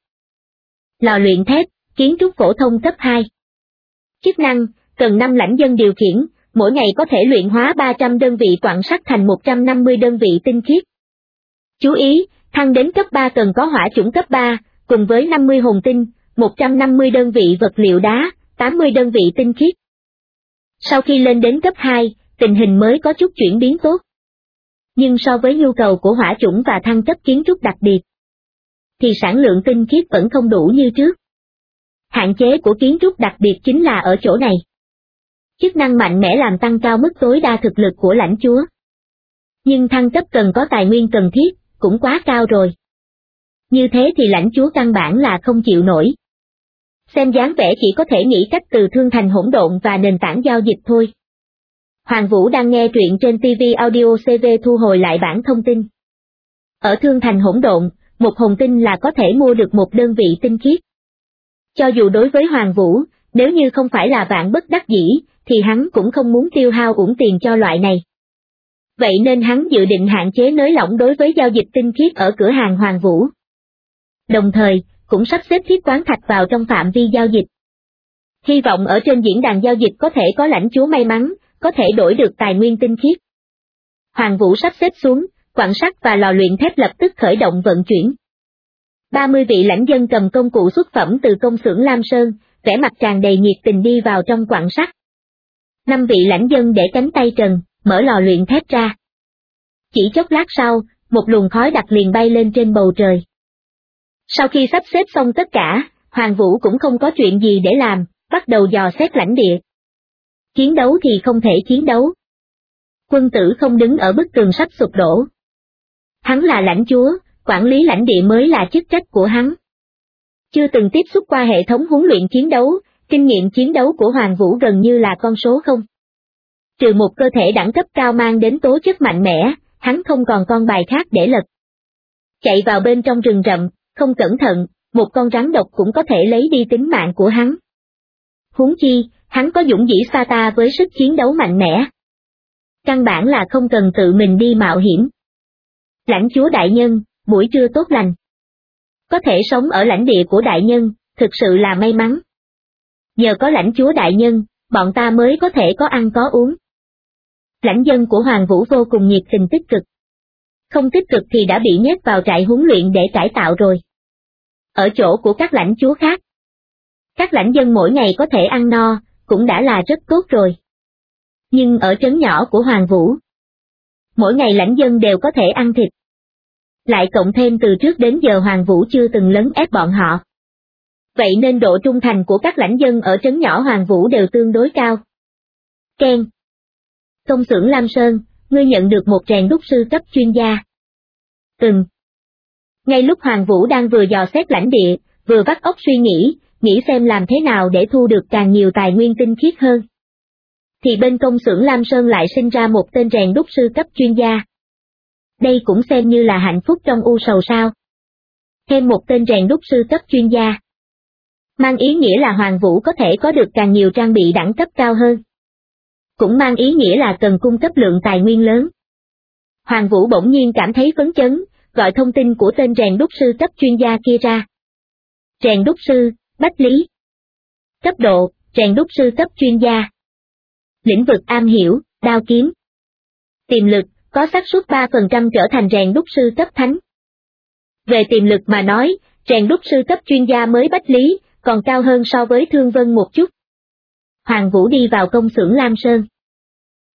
Lò luyện thép, kiến trúc phổ thông cấp 2. Chức năng, cần 5 lãnh dân điều khiển, mỗi ngày có thể luyện hóa 300 đơn vị quặng sắt thành 150 đơn vị tinh khiết. Chú ý, thăng đến cấp 3 cần có hỏa chủng cấp 3, cùng với 50 hồn tinh, 150 đơn vị vật liệu đá, 80 đơn vị tinh khiết. Sau khi lên đến cấp 2, tình hình mới có chút chuyển biến tốt. Nhưng so với nhu cầu của hỏa chủng và thăng cấp kiến trúc đặc biệt, thì sản lượng tinh khiết vẫn không đủ như trước. Hạn chế của kiến trúc đặc biệt chính là ở chỗ này. Chức năng mạnh mẽ làm tăng cao mức tối đa thực lực của lãnh chúa. Nhưng thăng cấp cần có tài nguyên cần thiết, cũng quá cao rồi. Như thế thì lãnh chúa căn bản là không chịu nổi. Xem dáng vẻ chỉ có thể nghĩ cách từ thương thành hỗn độn và nền tảng giao dịch thôi. Hoàng Vũ đang nghe truyện trên TV Audio CV thu hồi lại bản thông tin. Ở thương thành hỗn độn, một hồn tinh là có thể mua được một đơn vị tinh khiết. Cho dù đối với Hoàng Vũ, nếu như không phải là vạn bất đắc dĩ, thì hắn cũng không muốn tiêu hao uổng tiền cho loại này. Vậy nên hắn dự định hạn chế nới lỏng đối với giao dịch tinh khiết ở cửa hàng Hoàng Vũ. Đồng thời, cũng sắp xếp thiết quán thạch vào trong phạm vi giao dịch. Hy vọng ở trên diễn đàn giao dịch có thể có lãnh chúa may mắn, có thể đổi được tài nguyên tinh khiết. Hoàng Vũ sắp xếp xuống, quặng sắt và lò luyện thép lập tức khởi động vận chuyển. 30 vị lãnh dân cầm công cụ xuất phẩm từ công xưởng Lam Sơn, vẻ mặt tràn đầy nhiệt tình đi vào trong quặng sắt. 5 vị lãnh dân để cánh tay trần, mở lò luyện thép ra. Chỉ chốc lát sau, một luồng khói đặc liền bay lên trên bầu trời. Sau khi sắp xếp xong tất cả, Hoàng Vũ cũng không có chuyện gì để làm, bắt đầu dò xét lãnh địa. Chiến đấu thì không thể chiến đấu. Quân tử không đứng ở bức tường sắp sụp đổ. Hắn là lãnh chúa, quản lý lãnh địa mới là chức trách của hắn. Chưa từng tiếp xúc qua hệ thống huấn luyện chiến đấu, kinh nghiệm chiến đấu của Hoàng Vũ gần như là con số không. Trừ một cơ thể đẳng cấp cao mang đến tố chất mạnh mẽ, hắn không còn con bài khác để lật. Chạy vào bên trong rừng rậm, không cẩn thận, một con rắn độc cũng có thể lấy đi tính mạng của hắn. Huống chi, hắn có dũng dĩ Sparta với sức chiến đấu mạnh mẽ. Căn bản là không cần tự mình đi mạo hiểm. Lãnh chúa đại nhân, buổi trưa tốt lành. Có thể sống ở lãnh địa của đại nhân, thực sự là may mắn. Nhờ có lãnh chúa đại nhân, bọn ta mới có thể có ăn có uống. Lãnh dân của Hoàng Vũ vô cùng nhiệt tình tích cực. Không tích cực thì đã bị nhét vào trại huấn luyện để cải tạo rồi. Ở chỗ của các lãnh chúa khác, các lãnh dân mỗi ngày có thể ăn no, cũng đã là rất tốt rồi. Nhưng ở trấn nhỏ của Hoàng Vũ, mỗi ngày lãnh dân đều có thể ăn thịt. Lại cộng thêm từ trước đến giờ Hoàng Vũ chưa từng lấn ép bọn họ. Vậy nên độ trung thành của các lãnh dân ở trấn nhỏ Hoàng Vũ đều tương đối cao. Ken. Công xưởng Lam Sơn, ngươi nhận được một rèn đúc sư cấp chuyên gia. Ngay lúc Hoàng Vũ đang vừa dò xét lãnh địa, vừa vắt óc suy nghĩ xem làm thế nào để thu được càng nhiều tài nguyên tinh khiết hơn. Thì bên công xưởng Lam Sơn lại sinh ra một tên rèn đúc sư cấp chuyên gia. Đây cũng xem như là hạnh phúc trong u sầu sao. Thêm một tên rèn đúc sư cấp chuyên gia. Mang ý nghĩa là Hoàng Vũ có thể có được càng nhiều trang bị đẳng cấp cao hơn. Cũng mang ý nghĩa là cần cung cấp lượng tài nguyên lớn. Hoàng Vũ bỗng nhiên cảm thấy phấn chấn, gọi thông tin của tên rèn đúc sư cấp chuyên gia kia ra. Rèn đúc sư, Bách Lý. Cấp độ, rèn đúc sư cấp chuyên gia. Lĩnh vực am hiểu, đao kiếm. Tiềm lực, có xác suất 3% trở thành rèn đúc sư cấp thánh. Về tiềm lực mà nói, rèn đúc sư cấp chuyên gia mới Bách Lý, còn cao hơn so với Thương Vân một chút. Hoàng Vũ đi vào công xưởng Lam Sơn.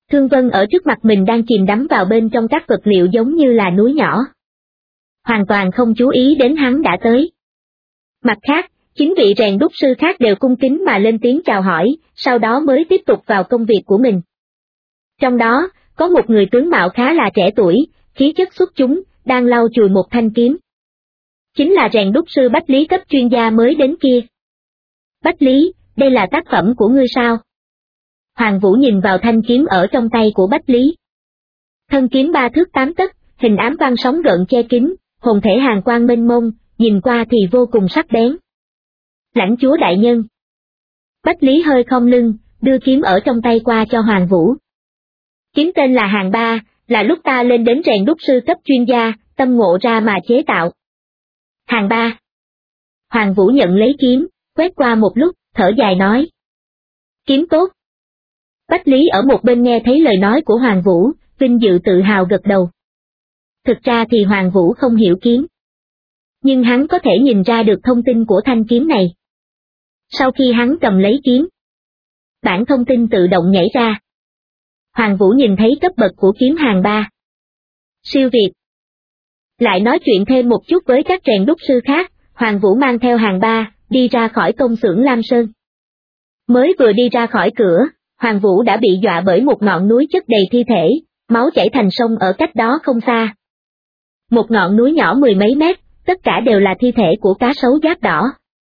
Thương Vân ở trước mặt mình đang chìm đắm vào bên trong các vật liệu giống như là núi nhỏ. Hoàn toàn không chú ý đến hắn đã tới. Mặt khác, 9 vị rèn đúc sư khác đều cung kính mà lên tiếng chào hỏi, sau đó mới tiếp tục vào công việc của mình. Trong đó, có một người tướng mạo khá là trẻ tuổi, khí chất xuất chúng, đang lau chùi một thanh kiếm. Chính là rèn đúc sư Bách Lý cấp chuyên gia mới đến kia. Bách Lý, đây là tác phẩm của ngươi sao? Hoàng Vũ nhìn vào thanh kiếm ở trong tay của Bách Lý. Thân kiếm 3 thước 8 tấc, hình ám văn sóng gợn che kín, hồn thể hàn quang mênh mông, nhìn qua thì vô cùng sắc bén. Lãnh chúa đại nhân. Bách Lý hơi khom lưng, đưa kiếm ở trong tay qua cho Hoàng Vũ. Kiếm tên là Hàn Ba, là lúc ta lên đến rèn đúc sư cấp chuyên gia, tâm ngộ ra mà chế tạo. Hàn Ba. Hoàng Vũ nhận lấy kiếm, quét qua một lúc, thở dài nói. Kiếm tốt. Bách Lý ở một bên nghe thấy lời nói của Hoàng Vũ, vinh dự tự hào gật đầu. Thực ra thì Hoàng Vũ không hiểu kiếm. Nhưng hắn có thể nhìn ra được thông tin của thanh kiếm này. Sau khi hắn cầm lấy kiếm, bảng thông tin tự động nhảy ra. Hoàng Vũ nhìn thấy cấp bậc của kiếm Hàn Ba. Siêu việt. Lại nói chuyện thêm một chút với các rèn đúc sư khác, Hoàng Vũ mang theo Hàn Ba, đi ra khỏi công xưởng Lam Sơn. Mới vừa đi ra khỏi cửa, Hoàng Vũ đã bị dọa bởi một ngọn núi chất đầy thi thể, máu chảy thành sông ở cách đó không xa. Một ngọn núi nhỏ 10 mấy mét, tất cả đều là thi thể của cá sấu giáp đỏ.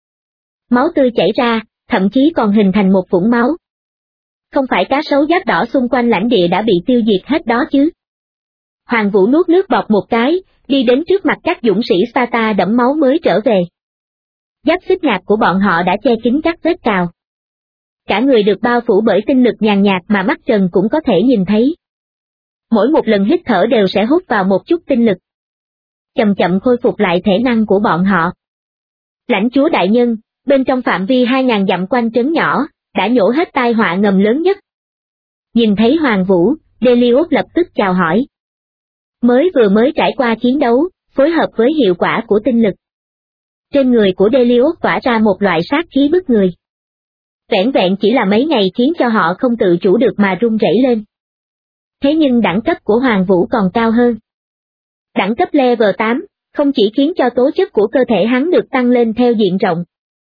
Máu tươi chảy ra, thậm chí còn hình thành một vũng máu. Không phải cá sấu giáp đỏ xung quanh lãnh địa đã bị tiêu diệt hết đó chứ? Hoàng Vũ nuốt nước bọt một cái, đi đến trước mặt các dũng sĩ Sparta đẫm máu mới trở về. Giáp xích nhạt của bọn họ đã che kín các vết cào. Cả người được bao phủ bởi tinh lực nhàn nhạt mà mắt trần cũng có thể nhìn thấy. Mỗi một lần hít thở đều sẽ hút vào một chút tinh lực. Chậm chậm khôi phục lại thể năng của bọn họ. Lãnh chúa đại nhân, bên trong phạm vi 2.000 dặm quanh trấn nhỏ, đã nhổ hết tai họa ngầm lớn nhất. Nhìn thấy Hoàng Vũ, Delius lập tức chào hỏi. Mới trải qua chiến đấu, phối hợp với hiệu quả của tinh lực. Trên người của Delius tỏa ra một loại sát khí bức người. Vẻn vẹn chỉ là mấy ngày khiến cho họ không tự chủ được mà run rẩy lên. Thế nhưng đẳng cấp của Hoàng Vũ còn cao hơn. Đẳng cấp level 8, không chỉ khiến cho tố chất của cơ thể hắn được tăng lên theo diện rộng,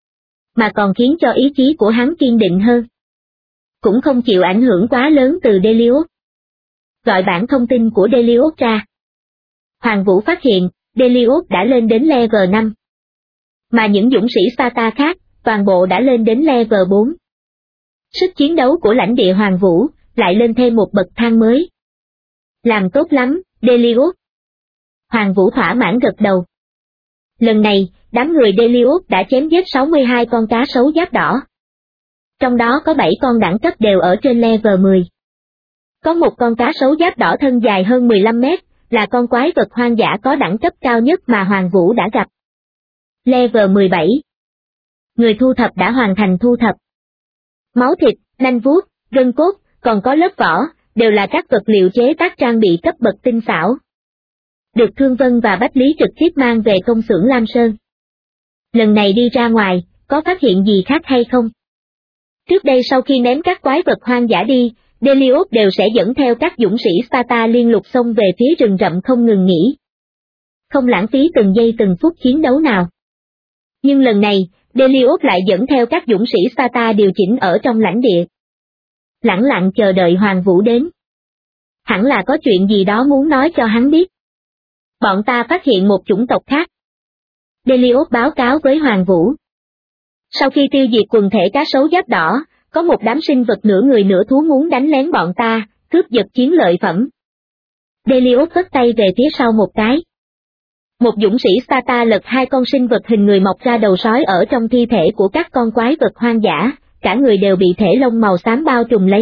mà còn khiến cho ý chí của hắn kiên định hơn. Cũng không chịu ảnh hưởng quá lớn từ Delius. Gọi bảng thông tin của Delius ra. Hoàng Vũ phát hiện, Delius đã lên đến level 5. Mà những dũng sĩ Sparta khác, toàn bộ đã lên đến level 4. Sức chiến đấu của lãnh địa Hoàng Vũ, lại lên thêm một bậc thang mới. Làm tốt lắm, Delius. Hoàng Vũ thỏa mãn gật đầu. Lần này, đám người Delius đã chém giết 62 con cá sấu giáp đỏ. Trong đó có 7 con đẳng cấp đều ở trên level 10. Có một con cá sấu giáp đỏ thân dài hơn 15 mét, là con quái vật hoang dã có đẳng cấp cao nhất mà Hoàng Vũ đã gặp. Level 17. Người thu thập đã hoàn thành thu thập. Máu thịt, nanh vuốt, gân cốt, còn có lớp vỏ, đều là các vật liệu chế tác trang bị cấp bậc tinh xảo. Được Thương Vân và Bách Lý trực tiếp mang về công xưởng Lam Sơn. Lần này đi ra ngoài, có phát hiện gì khác hay không? Trước đây sau khi ném các quái vật hoang dã đi, Delius đều sẽ dẫn theo các dũng sĩ Sparta liên lục xông về phía rừng rậm không ngừng nghỉ. Không lãng phí từng giây từng phút chiến đấu nào. Nhưng lần này, Delius lại dẫn theo các dũng sĩ Sparta điều chỉnh ở trong lãnh địa. Lẳng lặng chờ đợi Hoàng Vũ đến. Hẳn là có chuyện gì đó muốn nói cho hắn biết. Bọn ta phát hiện một chủng tộc khác. Delius báo cáo với Hoàng Vũ. Sau khi tiêu diệt quần thể cá sấu giáp đỏ, có một đám sinh vật nửa người nửa thú muốn đánh lén bọn ta, cướp giật chiến lợi phẩm. Delius vất tay về phía sau một cái. Một dũng sĩ Sparta lật 2 con sinh vật hình người mọc ra đầu sói ở trong thi thể của các con quái vật hoang dã, cả người đều bị thể lông màu xám bao trùm lấy.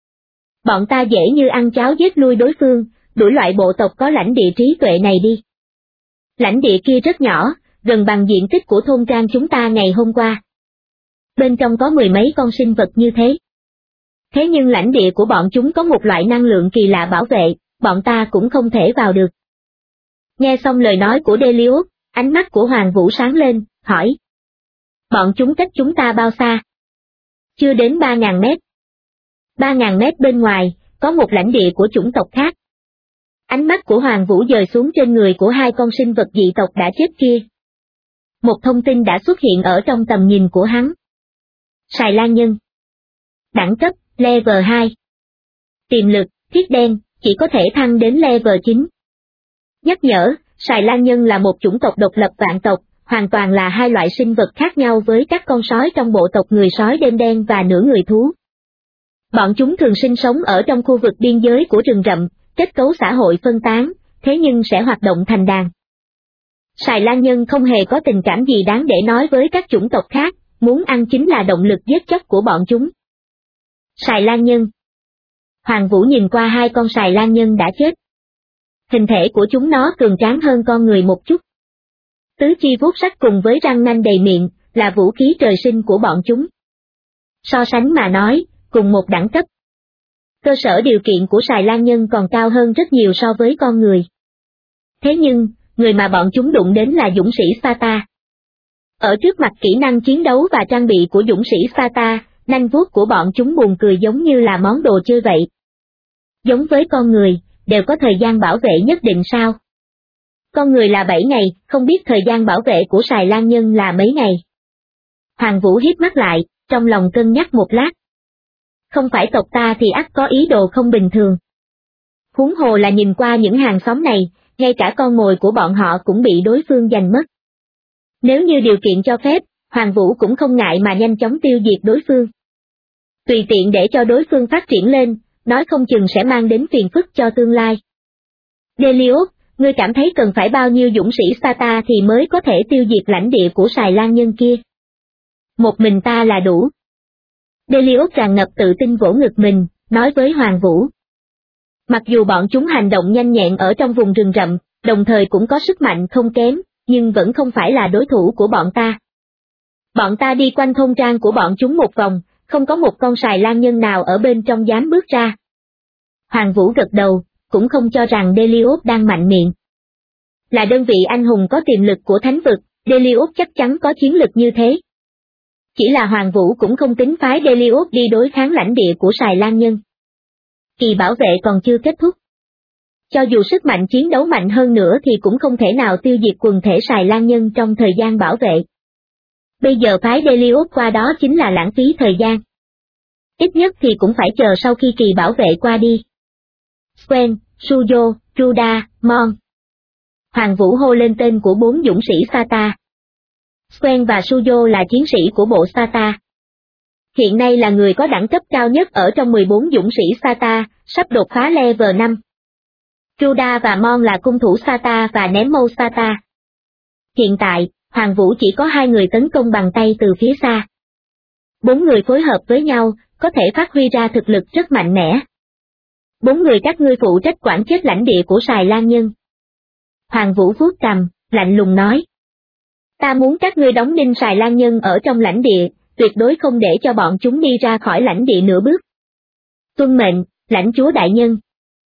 Bọn ta dễ như ăn cháo giết lui đối phương, đuổi loại bộ tộc có lãnh địa trí tuệ này đi. Lãnh địa kia rất nhỏ, gần bằng diện tích của thôn trang chúng ta ngày hôm qua. Bên trong có 10 mấy con sinh vật như thế. Thế nhưng lãnh địa của bọn chúng có một loại năng lượng kỳ lạ bảo vệ, bọn ta cũng không thể vào được. Nghe xong lời nói của Delius, ánh mắt của Hoàng Vũ sáng lên, hỏi. Bọn chúng cách chúng ta bao xa? Chưa đến 3.000 mét. 3.000 mét bên ngoài, có một lãnh địa của chủng tộc khác. Ánh mắt của Hoàng Vũ dời xuống trên người của hai con sinh vật dị tộc đã chết kia. Một thông tin đã xuất hiện ở trong tầm nhìn của hắn. Sài Lan Nhân. Đẳng cấp, level 2. Tiềm lực, thiết đen, chỉ có thể thăng đến level 9. Nhắc nhở, Sài Lan Nhân là một chủng tộc độc lập vạn tộc, hoàn toàn là hai loại sinh vật khác nhau với các con sói trong bộ tộc người sói đêm đen và nửa người thú. Bọn chúng thường sinh sống ở trong khu vực biên giới của rừng rậm, kết cấu xã hội phân tán, thế nhưng sẽ hoạt động thành đàn. Sài Lan Nhân không hề có tình cảm gì đáng để nói với các chủng tộc khác, muốn ăn chính là động lực giết chóc của bọn chúng. Sài Lan Nhân. Hoàng Vũ nhìn qua hai con Sài Lan Nhân đã chết. Hình thể của chúng nó cường tráng hơn con người một chút. Tứ chi vuốt sắc cùng với răng nanh đầy miệng, là vũ khí trời sinh của bọn chúng. So sánh mà nói, cùng một đẳng cấp. Cơ sở điều kiện của Sài Lan Nhân còn cao hơn rất nhiều so với con người. Thế nhưng, người mà bọn chúng đụng đến là dũng sĩ Sparta. Ở trước mặt kỹ năng chiến đấu và trang bị của dũng sĩ Sparta, nanh vuốt của bọn chúng buồn cười giống như là món đồ chơi vậy. Giống với con người, đều có thời gian bảo vệ nhất định sao? Con người là 7 ngày, không biết thời gian bảo vệ của Sài Lan Nhân là mấy ngày. Hoàng Vũ híp mắt lại, trong lòng cân nhắc một lát. Không phải tộc ta thì ắt có ý đồ không bình thường. Huống hồ là nhìn qua những hàng xóm này, ngay cả con mồi của bọn họ cũng bị đối phương giành mất. Nếu như điều kiện cho phép, Hoàng Vũ cũng không ngại mà nhanh chóng tiêu diệt đối phương. Tùy tiện để cho đối phương phát triển lên, nói không chừng sẽ mang đến phiền phức cho tương lai. Delius, ngươi cảm thấy cần phải bao nhiêu dũng sĩ Sparta thì mới có thể tiêu diệt lãnh địa của Sài Lan Nhân kia? Một mình ta là đủ. Delius tràn ngập tự tin vỗ ngực mình, nói với Hoàng Vũ. Mặc dù bọn chúng hành động nhanh nhẹn ở trong vùng rừng rậm, đồng thời cũng có sức mạnh không kém, nhưng vẫn không phải là đối thủ của bọn ta. Bọn ta đi quanh thôn trang của bọn chúng một vòng, không có một con Sài Lan Nhân nào ở bên trong dám bước ra. Hoàng Vũ gật đầu, cũng không cho rằng Delius đang mạnh miệng. Là đơn vị anh hùng có tiềm lực của thánh vực, Delius chắc chắn có chiến lực như thế. Chỉ là Hoàng Vũ cũng không tính phái Delius đi đối kháng lãnh địa của Sài Lan Nhân. Kỳ bảo vệ còn chưa kết thúc. Cho dù sức mạnh chiến đấu mạnh hơn nữa thì cũng không thể nào tiêu diệt quần thể Sài Lan Nhân trong thời gian bảo vệ. Bây giờ phái Delius qua đó chính là lãng phí thời gian. Ít nhất thì cũng phải chờ sau khi kỳ bảo vệ qua đi. Squen, Sujo, Truda, Mon. Hoàng Vũ hô lên tên của 4 dũng sĩ Sparta. Squen và Sujo là chiến sĩ của bộ Sparta. Hiện nay là người có đẳng cấp cao nhất ở trong 14 dũng sĩ Sparta, sắp đột phá level 5. Truda và Mon là cung thủ Sparta và ném mâu Sparta. Hiện tại, Hoàng Vũ chỉ có 2 người tấn công bằng tay từ phía xa. 4 người phối hợp với nhau, có thể phát huy ra thực lực rất mạnh mẽ. 4 người các ngươi phụ trách quản chết lãnh địa của Sài Lan Nhân. Hoàng Vũ vuốt cằm, lạnh lùng nói. Ta muốn các ngươi đóng đinh Sài Lan Nhân ở trong lãnh địa, tuyệt đối không để cho bọn chúng đi ra khỏi lãnh địa nửa bước. Tuân mệnh, lãnh chúa đại nhân.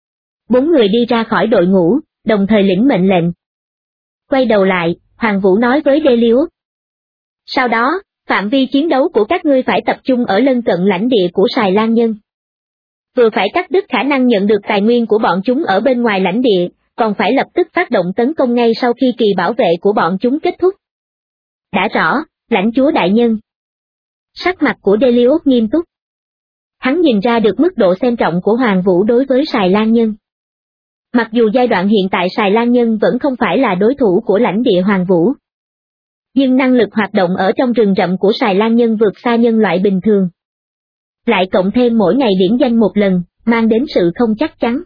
4 người đi ra khỏi đội ngũ, đồng thời lĩnh mệnh lệnh. Quay đầu lại, Hoàng Vũ nói với Delius. Sau đó, phạm vi chiến đấu của các ngươi phải tập trung ở lân cận lãnh địa của Sài Lan Nhân. Vừa phải cắt đứt khả năng nhận được tài nguyên của bọn chúng ở bên ngoài lãnh địa, còn phải lập tức phát động tấn công ngay sau khi kỳ bảo vệ của bọn chúng kết thúc. Đã rõ, lãnh chúa đại nhân. Sắc mặt của Delius nghiêm túc. Hắn nhìn ra được mức độ xem trọng của Hoàng Vũ đối với Sài Lan Nhân. Mặc dù giai đoạn hiện tại Sài Lan Nhân vẫn không phải là đối thủ của lãnh địa Hoàng Vũ. Nhưng năng lực hoạt động ở trong rừng rậm của Sài Lan Nhân vượt xa nhân loại bình thường. Lại cộng thêm mỗi ngày điểm danh một lần, mang đến sự không chắc chắn.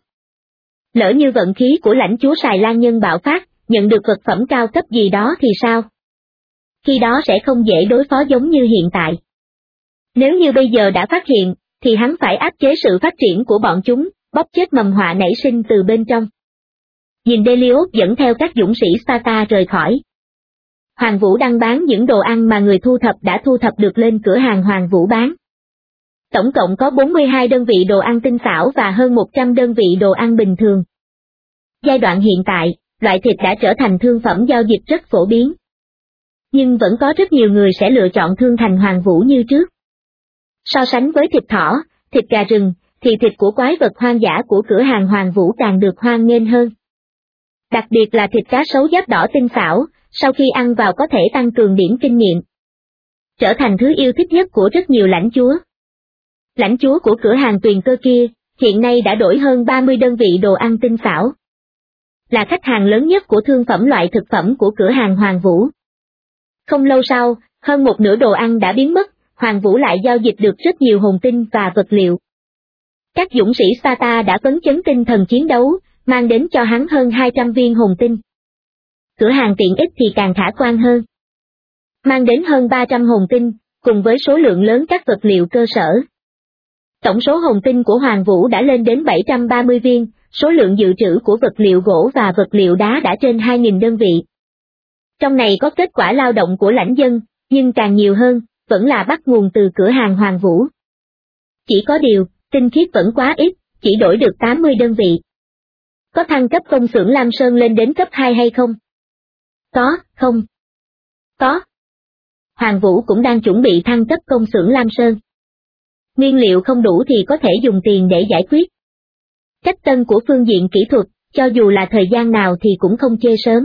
Lỡ như vận khí của lãnh chúa Sài Lan Nhân bạo phát, nhận được vật phẩm cao cấp gì đó thì sao? Khi đó sẽ không dễ đối phó giống như hiện tại. Nếu như bây giờ đã phát hiện, thì hắn phải áp chế sự phát triển của bọn chúng, bóp chết mầm họa nảy sinh từ bên trong. Nhìn Delius dẫn theo các dũng sĩ Sparta rời khỏi. Hoàng Vũ đang bán những đồ ăn mà người thu thập đã thu thập được lên cửa hàng Hoàng Vũ bán. Tổng cộng có 42 đơn vị đồ ăn tinh xảo và hơn 100 đơn vị đồ ăn bình thường. Giai đoạn hiện tại, loại thịt đã trở thành thương phẩm giao dịch rất phổ biến. Nhưng vẫn có rất nhiều người sẽ lựa chọn thương thành Hoàng Vũ như trước. So sánh với thịt thỏ, thịt gà rừng, thì thịt của quái vật hoang dã của cửa hàng Hoàng Vũ càng được hoan nghênh hơn. Đặc biệt là thịt cá sấu giáp đỏ tinh xảo, sau khi ăn vào có thể tăng cường điểm kinh nghiệm, trở thành thứ yêu thích nhất của rất nhiều lãnh chúa. Lãnh chúa của cửa hàng Tuyền Cơ kia, hiện nay đã đổi hơn 30 đơn vị đồ ăn tinh xảo. Là khách hàng lớn nhất của thương phẩm loại thực phẩm của cửa hàng Hoàng Vũ. Không lâu sau, hơn một nửa đồ ăn đã biến mất, Hoàng Vũ lại giao dịch được rất nhiều hồn tinh và vật liệu. Các dũng sĩ Sparta đã phấn chấn tinh thần chiến đấu, mang đến cho hắn hơn 200 viên hồn tinh. Cửa hàng tiện ích thì càng khả quan hơn. Mang đến hơn 300 hồn tinh, cùng với số lượng lớn các vật liệu cơ sở. Tổng số hồn tinh của Hoàng Vũ đã lên đến 730 viên, số lượng dự trữ của vật liệu gỗ và vật liệu đá đã trên 2.000 đơn vị. Trong này có kết quả lao động của lãnh dân, nhưng càng nhiều hơn, vẫn là bắt nguồn từ cửa hàng Hoàng Vũ. Chỉ có điều, tinh khiết vẫn quá ít, chỉ đổi được 80 đơn vị. Có thăng cấp công xưởng Lam Sơn lên đến cấp 2 hay không? Có, không? Có. Hoàng Vũ cũng đang chuẩn bị thăng cấp công xưởng Lam Sơn. Nguyên liệu không đủ thì có thể dùng tiền để giải quyết. Cách tân của phương diện kỹ thuật, cho dù là thời gian nào thì cũng không chê sớm.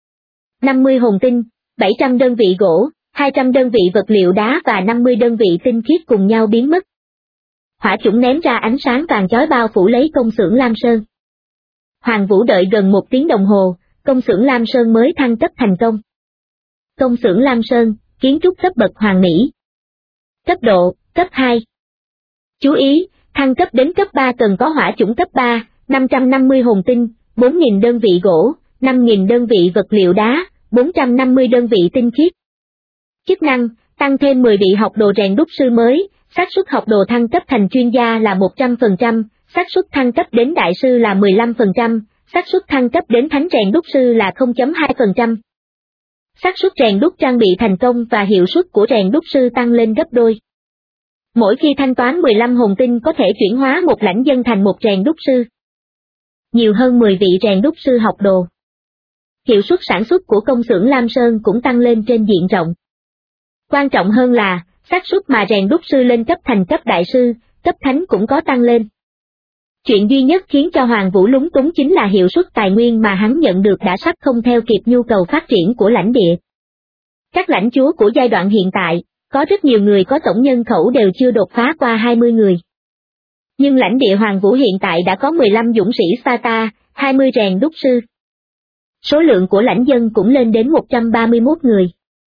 50 hồn tinh, 700 đơn vị gỗ, 200 đơn vị vật liệu đá và 50 đơn vị tinh khiết cùng nhau biến mất. Hỏa chủng ném ra ánh sáng vàng chói bao phủ lấy công xưởng Lam Sơn. Hoàng Vũ đợi gần 1 tiếng đồng hồ, công xưởng Lam Sơn mới thăng cấp thành công. Công xưởng Lam Sơn, kiến trúc cấp bậc hoàn mỹ. Cấp độ, cấp 2. Chú ý, thăng cấp đến cấp 3 cần có hỏa chủng cấp 3, 550 hồn tinh, 4.000 đơn vị gỗ, 5.000 đơn vị vật liệu đá, 450 đơn vị tinh khiết. Chức năng, tăng thêm 10 vị học đồ rèn đúc sư mới, xác suất học đồ thăng cấp thành chuyên gia là 100%, xác suất thăng cấp đến đại sư là 15%, xác suất thăng cấp đến thánh rèn đúc sư là 0.2%. xác suất rèn đúc trang bị thành công và hiệu suất của rèn đúc sư tăng lên gấp đôi. Mỗi khi thanh toán 15 hồn tinh có thể chuyển hóa một lãnh dân thành một rèn đúc sư. Nhiều hơn 10 vị rèn đúc sư học đồ. Hiệu suất sản xuất của công xưởng Lam Sơn cũng tăng lên trên diện rộng. Quan trọng hơn là, xác suất mà rèn đúc sư lên cấp thành cấp đại sư, cấp thánh cũng có tăng lên. Chuyện duy nhất khiến cho Hoàng Vũ lúng túng chính là hiệu suất tài nguyên mà hắn nhận được đã sắp không theo kịp nhu cầu phát triển của lãnh địa. Các lãnh chúa của giai đoạn hiện tại, có rất nhiều người có tổng nhân khẩu đều chưa đột phá qua 20 người. Nhưng lãnh địa Hoàng Vũ hiện tại đã có 15 dũng sĩ Sparta, 20 rèn đúc sư. Số lượng của lãnh dân cũng lên đến 131 người.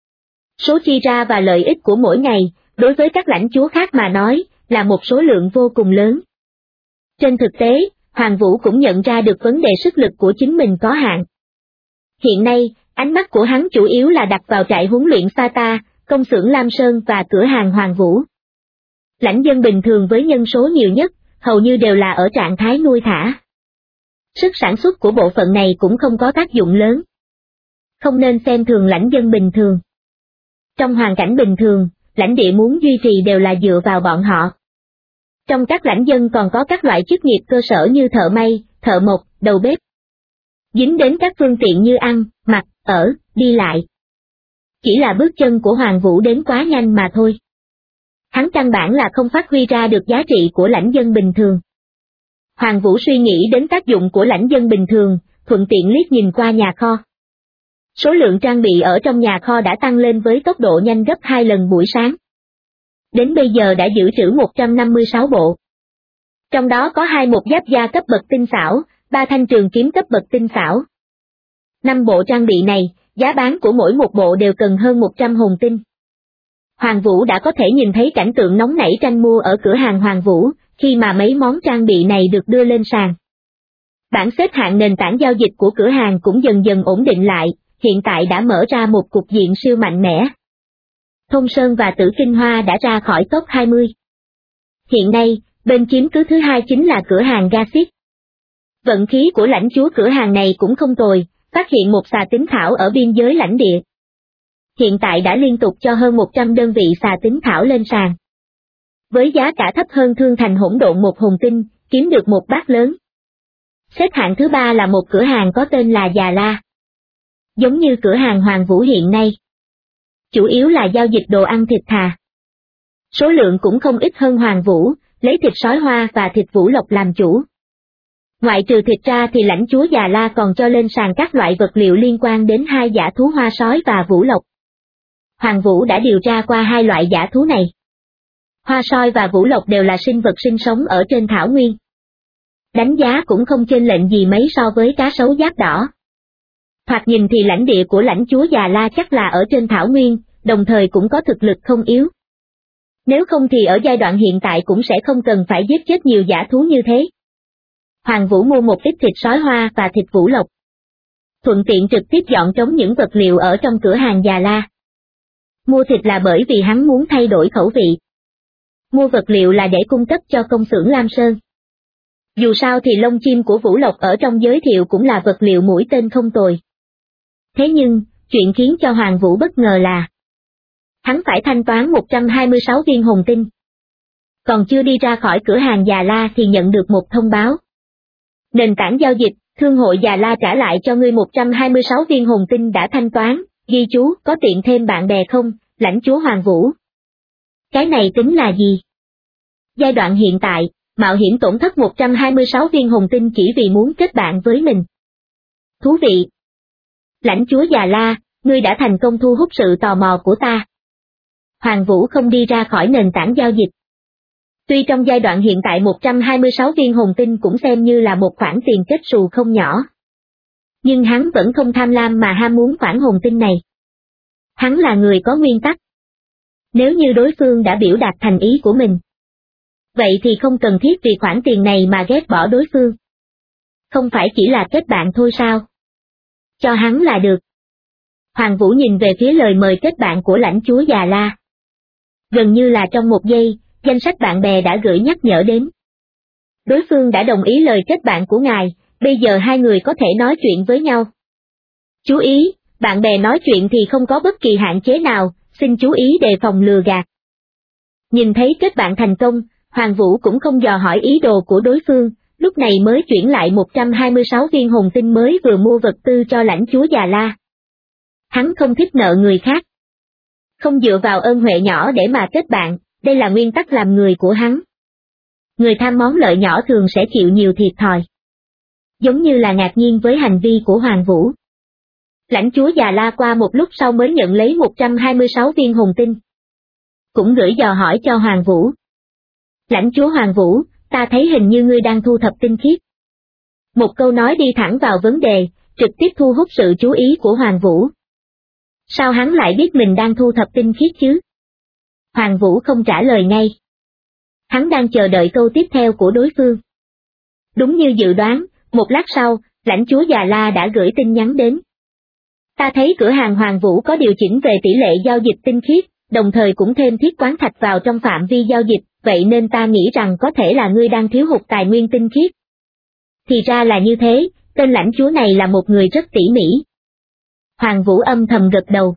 Số chi ra và lợi ích của mỗi ngày, đối với các lãnh chúa khác mà nói, là một số lượng vô cùng lớn. Trên thực tế, Hoàng Vũ cũng nhận ra được vấn đề sức lực của chính mình có hạn. Hiện nay, ánh mắt của hắn chủ yếu là đặt vào trại huấn luyện Sparta, công xưởng Lam Sơn và cửa hàng Hoàng Vũ. Lãnh dân bình thường với nhân số nhiều nhất, hầu như đều là ở trạng thái nuôi thả. Sức sản xuất của bộ phận này cũng không có tác dụng lớn. Không nên xem thường lãnh dân bình thường. Trong hoàn cảnh bình thường, lãnh địa muốn duy trì đều là dựa vào bọn họ. Trong các lãnh dân còn có các loại chức nghiệp cơ sở như thợ may, thợ mộc, đầu bếp. Dính đến các phương tiện như ăn, mặc, ở, đi lại. Chỉ là bước chân của Hoàng Vũ đến quá nhanh mà thôi. Hắn căn bản là không phát huy ra được giá trị của lãnh dân bình thường. Hoàng Vũ suy nghĩ đến tác dụng của lãnh dân bình thường, thuận tiện liếc nhìn qua nhà kho. Số lượng trang bị ở trong nhà kho đã tăng lên với tốc độ nhanh gấp 2 lần buổi sáng. Đến bây giờ đã dự trữ 156 bộ. Trong đó có 2 một giáp da cấp bậc tinh xảo, 3 thanh trường kiếm cấp bậc tinh xảo. 5 bộ trang bị này, giá bán của mỗi một bộ đều cần hơn 100 hồn tinh. Hoàng Vũ đã có thể nhìn thấy cảnh tượng nóng nảy tranh mua ở cửa hàng Hoàng Vũ, khi mà mấy món trang bị này được đưa lên sàn. Bảng xếp hạng nền tảng giao dịch của cửa hàng cũng dần dần ổn định lại, hiện tại đã mở ra một cục diện siêu mạnh mẽ. Thông Sơn và Tử Kinh Hoa đã ra khỏi top 20. Hiện nay, bên chiếm cứ thứ 2 chính là cửa hàng Gasit. Vận khí của lãnh chúa cửa hàng này cũng không tồi, phát hiện một xà tính thảo ở biên giới lãnh địa. Hiện tại đã liên tục cho hơn 100 đơn vị xà tính thảo lên sàn. Với giá cả thấp hơn Thương Thành Hỗn Độn một hồn tinh, kiếm được một bát lớn. Xếp hạng thứ 3 là một cửa hàng có tên là Già La. Giống như cửa hàng Hoàng Vũ hiện nay. Chủ yếu là giao dịch đồ ăn thịt thà. Số lượng cũng không ít hơn Hoàng Vũ, lấy thịt sói Hoa và thịt Vũ Lộc làm chủ. Ngoại trừ thịt ra thì lãnh chúa già La còn cho lên sàn các loại vật liệu liên quan đến hai dã thú Hoa sói và Vũ Lộc. Hoàng Vũ đã điều tra qua hai loại dã thú này. Hoa sói và Vũ Lộc đều là sinh vật sinh sống ở trên thảo nguyên. Đánh giá cũng không chênh lệch gì mấy so với cá sấu giáp đỏ. Thoạt nhìn thì lãnh địa của lãnh chúa già La chắc là ở trên thảo nguyên, đồng thời cũng có thực lực không yếu. Nếu không thì ở giai đoạn hiện tại cũng sẽ không cần phải giết chết nhiều dã thú như thế. Hoàng Vũ mua một ít thịt sói Hoa và thịt Vũ Lộc. Thuận tiện trực tiếp dọn trống những vật liệu ở trong cửa hàng già La. Mua thịt là bởi vì hắn muốn thay đổi khẩu vị. Mua vật liệu là để cung cấp cho công xưởng Lam Sơn. Dù sao thì lông chim của Vũ Lộc ở trong giới thiệu cũng là vật liệu mũi tên không tồi. Thế nhưng, chuyện khiến cho Hoàng Vũ bất ngờ là hắn phải thanh toán 126 viên hồn tinh. Còn chưa đi ra khỏi cửa hàng già La thì nhận được một thông báo. Nền tảng giao dịch, thương hội già La trả lại cho ngươi 126 viên hồn tinh đã thanh toán, ghi chú, có tiện thêm bạn bè không, lãnh chúa Hoàng Vũ. Cái này tính là gì? Giai đoạn hiện tại, mạo hiểm tổn thất 126 viên hồn tinh chỉ vì muốn kết bạn với mình. Thú vị. Lãnh chúa già La, ngươi đã thành công thu hút sự tò mò của ta. Hoàng Vũ không đi ra khỏi nền tảng giao dịch. Tuy trong giai đoạn hiện tại 126 viên hồn tinh cũng xem như là một khoản tiền kết xù không nhỏ. Nhưng hắn vẫn không tham lam mà ham muốn khoản hồn tinh này. Hắn là người có nguyên tắc. Nếu như đối phương đã biểu đạt thành ý của mình, vậy thì không cần thiết vì khoản tiền này mà ghét bỏ đối phương. Không phải chỉ là kết bạn thôi sao? Cho hắn là được. Hoàng Vũ nhìn về phía lời mời kết bạn của lãnh chúa già La. Gần như là trong một giây, danh sách bạn bè đã gửi nhắc nhở đến. Đối phương đã đồng ý lời kết bạn của ngài, bây giờ hai người có thể nói chuyện với nhau. Chú ý, bạn bè nói chuyện thì không có bất kỳ hạn chế nào, xin chú ý đề phòng lừa gạt. Nhìn thấy kết bạn thành công, Hoàng Vũ cũng không dò hỏi ý đồ của đối phương, lúc này mới chuyển lại 126 viên hồn tinh mới vừa mua vật tư cho lãnh chúa già La. Hắn không thích nợ người khác. Không dựa vào ơn huệ nhỏ để mà kết bạn, đây là nguyên tắc làm người của hắn. Người tham món lợi nhỏ thường sẽ chịu nhiều thiệt thòi. Giống như là ngạc nhiên với hành vi của Hoàng Vũ. Lãnh chúa già La qua một lúc sau mới nhận lấy 126 viên hồn tinh. Cũng gửi dò hỏi cho Hoàng Vũ. Lãnh chúa Hoàng Vũ, ta thấy hình như ngươi đang thu thập tinh khiết. Một câu nói đi thẳng vào vấn đề, trực tiếp thu hút sự chú ý của Hoàng Vũ. Sao hắn lại biết mình đang thu thập tinh khiết chứ? Hoàng Vũ không trả lời ngay. Hắn đang chờ đợi câu tiếp theo của đối phương. Đúng như dự đoán, một lát sau, lãnh chúa già La đã gửi tin nhắn đến. Ta thấy cửa hàng Hoàng Vũ có điều chỉnh về tỷ lệ giao dịch tinh khiết, đồng thời cũng thêm thiết quán thạch vào trong phạm vi giao dịch, vậy nên ta nghĩ rằng có thể là ngươi đang thiếu hụt tài nguyên tinh khiết. Thì ra là như thế, tên lãnh chúa này là một người rất tỉ mỉ. Hoàng Vũ âm thầm gật đầu.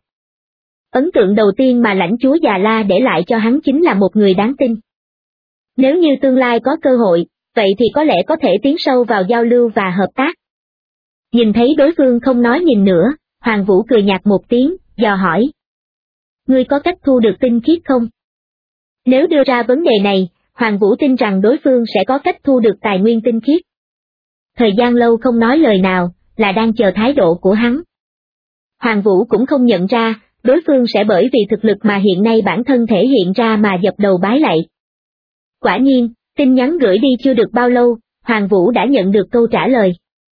Ấn tượng đầu tiên mà lãnh chúa già La để lại cho hắn chính là một người đáng tin. Nếu như tương lai có cơ hội, vậy thì có lẽ có thể tiến sâu vào giao lưu và hợp tác. Nhìn thấy đối phương không nói nhìn nữa, Hoàng Vũ cười nhạt một tiếng, dò hỏi. Ngươi có cách thu được tinh khiết không? Nếu đưa ra vấn đề này, Hoàng Vũ tin rằng đối phương sẽ có cách thu được tài nguyên tinh khiết. Thời gian lâu không nói lời nào, là đang chờ thái độ của hắn. Hoàng Vũ cũng không nhận ra, đối phương sẽ bởi vì thực lực mà hiện nay bản thân thể hiện ra mà dập đầu bái lạy. Quả nhiên, tin nhắn gửi đi chưa được bao lâu, Hoàng Vũ đã nhận được câu trả lời.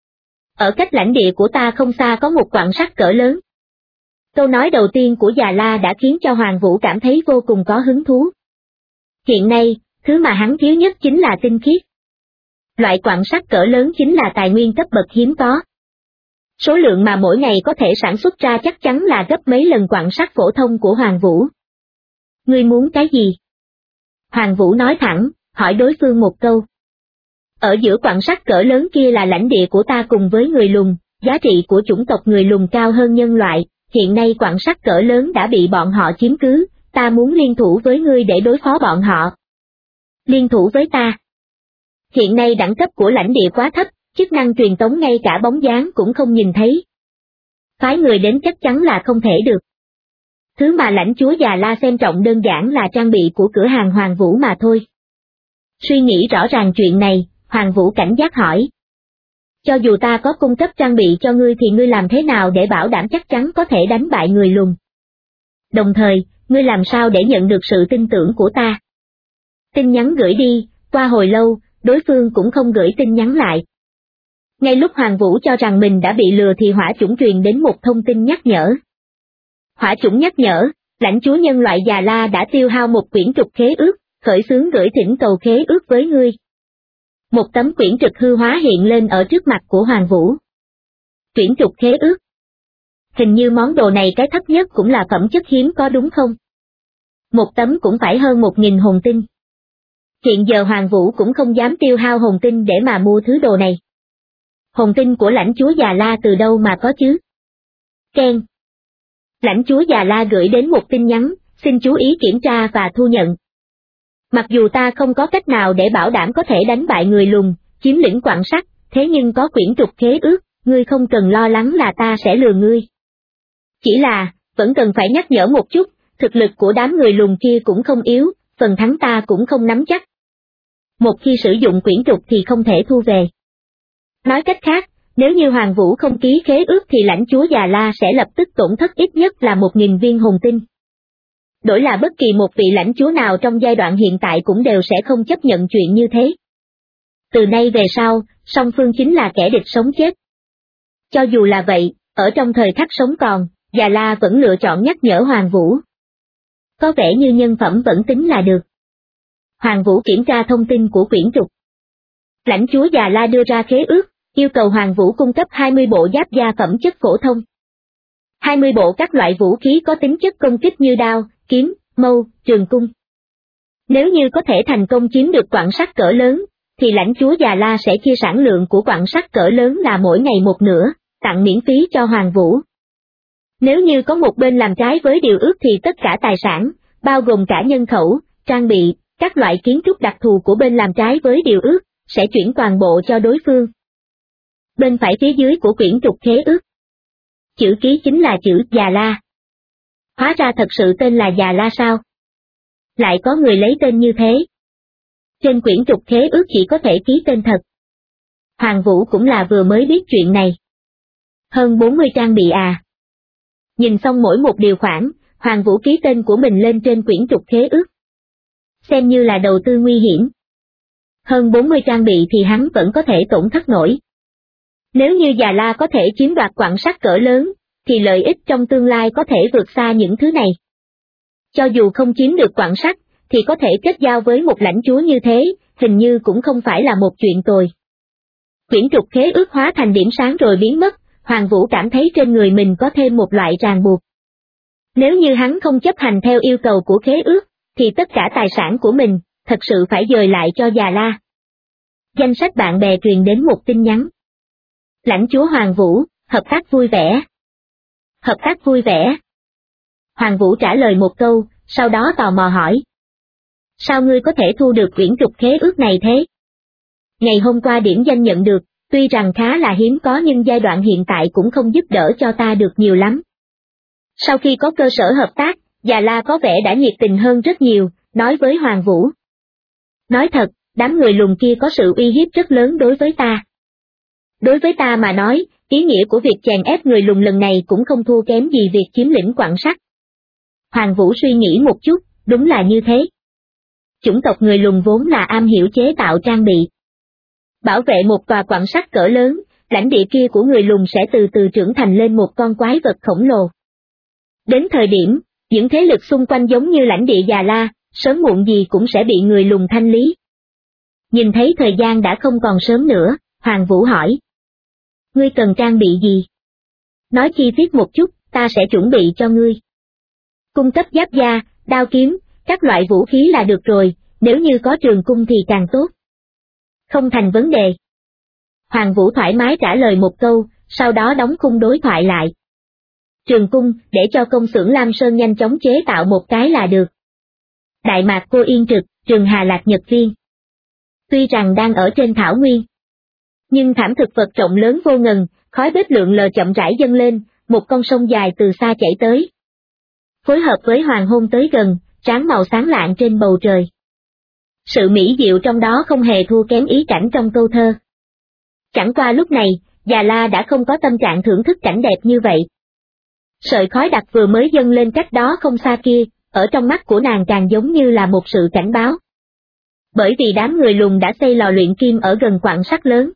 Ở cách lãnh địa của ta không xa có một quặng sắt cỡ lớn. Câu nói đầu tiên của già La đã khiến cho Hoàng Vũ cảm thấy vô cùng có hứng thú. Hiện nay, thứ mà hắn thiếu nhất chính là tinh khiết. Loại quặng sắt cỡ lớn chính là tài nguyên cấp bậc hiếm có. Số lượng mà mỗi ngày có thể sản xuất ra chắc chắn là gấp mấy lần quặng sắt phổ thông của Hoàng Vũ. Ngươi muốn cái gì? Hoàng Vũ nói thẳng, hỏi đối phương một câu. Ở giữa quặng sắt cỡ lớn kia là lãnh địa của ta cùng với người lùn, giá trị của chủng tộc người lùn cao hơn nhân loại, hiện nay quặng sắt cỡ lớn đã bị bọn họ chiếm cứ, ta muốn liên thủ với ngươi để đối phó bọn họ. Liên thủ với ta? Hiện nay đẳng cấp của lãnh địa quá thấp, chức năng truyền tống ngay cả bóng dáng cũng không nhìn thấy. Phái người đến chắc chắn là không thể được. Thứ mà lãnh chúa già La xem trọng đơn giản là trang bị của cửa hàng Hoàng Vũ mà thôi. Suy nghĩ rõ ràng chuyện này, Hoàng Vũ cảnh giác hỏi. Cho dù ta có cung cấp trang bị cho ngươi thì ngươi làm thế nào để bảo đảm chắc chắn có thể đánh bại người lùn? Đồng thời, ngươi làm sao để nhận được sự tin tưởng của ta? Tin nhắn gửi đi, qua hồi lâu, đối phương cũng không gửi tin nhắn lại. Ngay lúc Hoàng Vũ cho rằng mình đã bị lừa thì hỏa chủng truyền đến một thông tin nhắc nhở. Hỏa chủng nhắc nhở, lãnh chúa nhân loại Già La đã tiêu hao một quyển trục khế ước, khởi xướng gửi thỉnh cầu khế ước với ngươi. Một tấm quyển trục hư hóa hiện lên ở trước mặt của Hoàng Vũ. Quyển trục khế ước. Hình như món đồ này cái thấp nhất cũng là phẩm chất hiếm có đúng không? Một tấm cũng phải hơn 1.000 hồn tinh. Hiện giờ Hoàng Vũ cũng không dám tiêu hao hồn tinh để mà mua thứ đồ này. Hồn tinh của lãnh chúa Già La từ đâu mà có chứ? Ken. Lãnh chúa Già La gửi đến một tin nhắn, xin chú ý kiểm tra và thu nhận. Mặc dù ta không có cách nào để bảo đảm có thể đánh bại người lùn, chiếm lĩnh quặng sắt, thế nhưng có quyển trục khế ước, ngươi không cần lo lắng là ta sẽ lừa ngươi. Chỉ là, vẫn cần phải nhắc nhở một chút, thực lực của đám người lùn kia cũng không yếu, phần thắng ta cũng không nắm chắc. Một khi sử dụng quyển trục thì không thể thu về. Nói cách khác, nếu như Hoàng Vũ không ký khế ước thì lãnh chúa Già La sẽ lập tức tổn thất ít nhất là 1.000 viên hồn tinh. Đổi là bất kỳ một vị lãnh chúa nào trong giai đoạn hiện tại cũng đều sẽ không chấp nhận chuyện như thế. Từ nay về sau, song phương chính là kẻ địch sống chết. Cho dù là vậy, ở trong thời khắc sống còn, Già La vẫn lựa chọn nhắc nhở Hoàng Vũ. Có vẻ như nhân phẩm vẫn tính là được. Hoàng Vũ kiểm tra thông tin của quyển trục. Lãnh chúa Già La đưa ra khế ước, yêu cầu Hoàng Vũ cung cấp 20 bộ giáp da phẩm chất phổ thông. 20 bộ các loại vũ khí có tính chất công kích như đao, kiếm, mâu, trường cung. Nếu như có thể thành công chiếm được quặng sắt cỡ lớn, thì lãnh chúa Già La sẽ chia sản lượng của quặng sắt cỡ lớn là mỗi ngày một nửa, tặng miễn phí cho Hoàng Vũ. Nếu như có một bên làm trái với điều ước thì tất cả tài sản, bao gồm cả nhân khẩu, trang bị, các loại kiến trúc đặc thù của bên làm trái với điều ước, sẽ chuyển toàn bộ cho đối phương. Bên phải phía dưới của quyển trục khế ước. Chữ ký chính là chữ Già La. Hóa ra thật sự tên là Già La sao? Lại có người lấy tên như thế. Trên quyển trục khế ước chỉ có thể ký tên thật. Hoàng Vũ cũng là vừa mới biết chuyện này. Hơn 40 trang bị à. Nhìn xong mỗi một điều khoản, Hoàng Vũ ký tên của mình lên trên quyển trục khế ước. Xem như là đầu tư nguy hiểm. Hơn 40 trang bị thì hắn vẫn có thể tổn thất nổi. Nếu như Già La có thể chiếm đoạt quặng sắt cỡ lớn, thì lợi ích trong tương lai có thể vượt xa những thứ này. Cho dù không chiếm được quặng sắt, thì có thể kết giao với một lãnh chúa như thế, hình như cũng không phải là một chuyện tồi. Quyển trục khế ước hóa thành điểm sáng rồi biến mất, Hoàng Vũ cảm thấy trên người mình có thêm một loại ràng buộc. Nếu như hắn không chấp hành theo yêu cầu của khế ước, thì tất cả tài sản của mình, thật sự phải dời lại cho Già La. Danh sách bạn bè truyền đến một tin nhắn. Lãnh chúa Hoàng Vũ, hợp tác vui vẻ. Hợp tác vui vẻ. Hoàng Vũ trả lời một câu, sau đó tò mò hỏi. Sao ngươi có thể thu được quyển trục khế ước này thế? Ngày hôm qua điểm danh nhận được, tuy rằng khá là hiếm có nhưng giai đoạn hiện tại cũng không giúp đỡ cho ta được nhiều lắm. Sau khi có cơ sở hợp tác, Già La có vẻ đã nhiệt tình hơn rất nhiều, nói với Hoàng Vũ. Nói thật, đám người lùn kia có sự uy hiếp rất lớn đối với ta. Đối với ta mà nói, ý nghĩa của việc chèn ép người lùn lần này cũng không thua kém gì việc chiếm lĩnh quặng sắt. Hoàng Vũ suy nghĩ một chút, đúng là như thế. Chủng tộc người lùn vốn là am hiểu chế tạo trang bị. Bảo vệ một tòa quặng sắt cỡ lớn, lãnh địa kia của người lùn sẽ từ từ trưởng thành lên một con quái vật khổng lồ. Đến thời điểm, những thế lực xung quanh giống như lãnh địa Già La, sớm muộn gì cũng sẽ bị người lùn thanh lý. Nhìn thấy thời gian đã không còn sớm nữa, Hoàng Vũ hỏi. Ngươi cần trang bị gì? Nói chi tiết một chút, ta sẽ chuẩn bị cho ngươi. Cung cấp giáp da, đao kiếm, các loại vũ khí là được rồi, nếu như có trường cung thì càng tốt. Không thành vấn đề. Hoàng Vũ thoải mái trả lời một câu, sau đó đóng khung đối thoại lại. Trường cung, để cho công xưởng Lam Sơn nhanh chóng chế tạo một cái là được. Đại Mạc Cô Yên Trực, Trường Hà Lạc Nhật Viên. Tuy rằng đang ở trên thảo nguyên, nhưng thảm thực vật rộng lớn vô ngần, khói bếp lượn lờ chậm rãi dâng lên, một con sông dài từ xa chảy tới. Phối hợp với hoàng hôn tới gần, tráng màu sáng lạng trên bầu trời. Sự mỹ diệu trong đó không hề thua kém ý cảnh trong câu thơ. Chẳng qua lúc này, Già La đã không có tâm trạng thưởng thức cảnh đẹp như vậy. Sợi khói đặc vừa mới dâng lên cách đó không xa kia, ở trong mắt của nàng càng giống như là một sự cảnh báo. Bởi vì đám người lùn đã xây lò luyện kim ở gần quặng sắt lớn.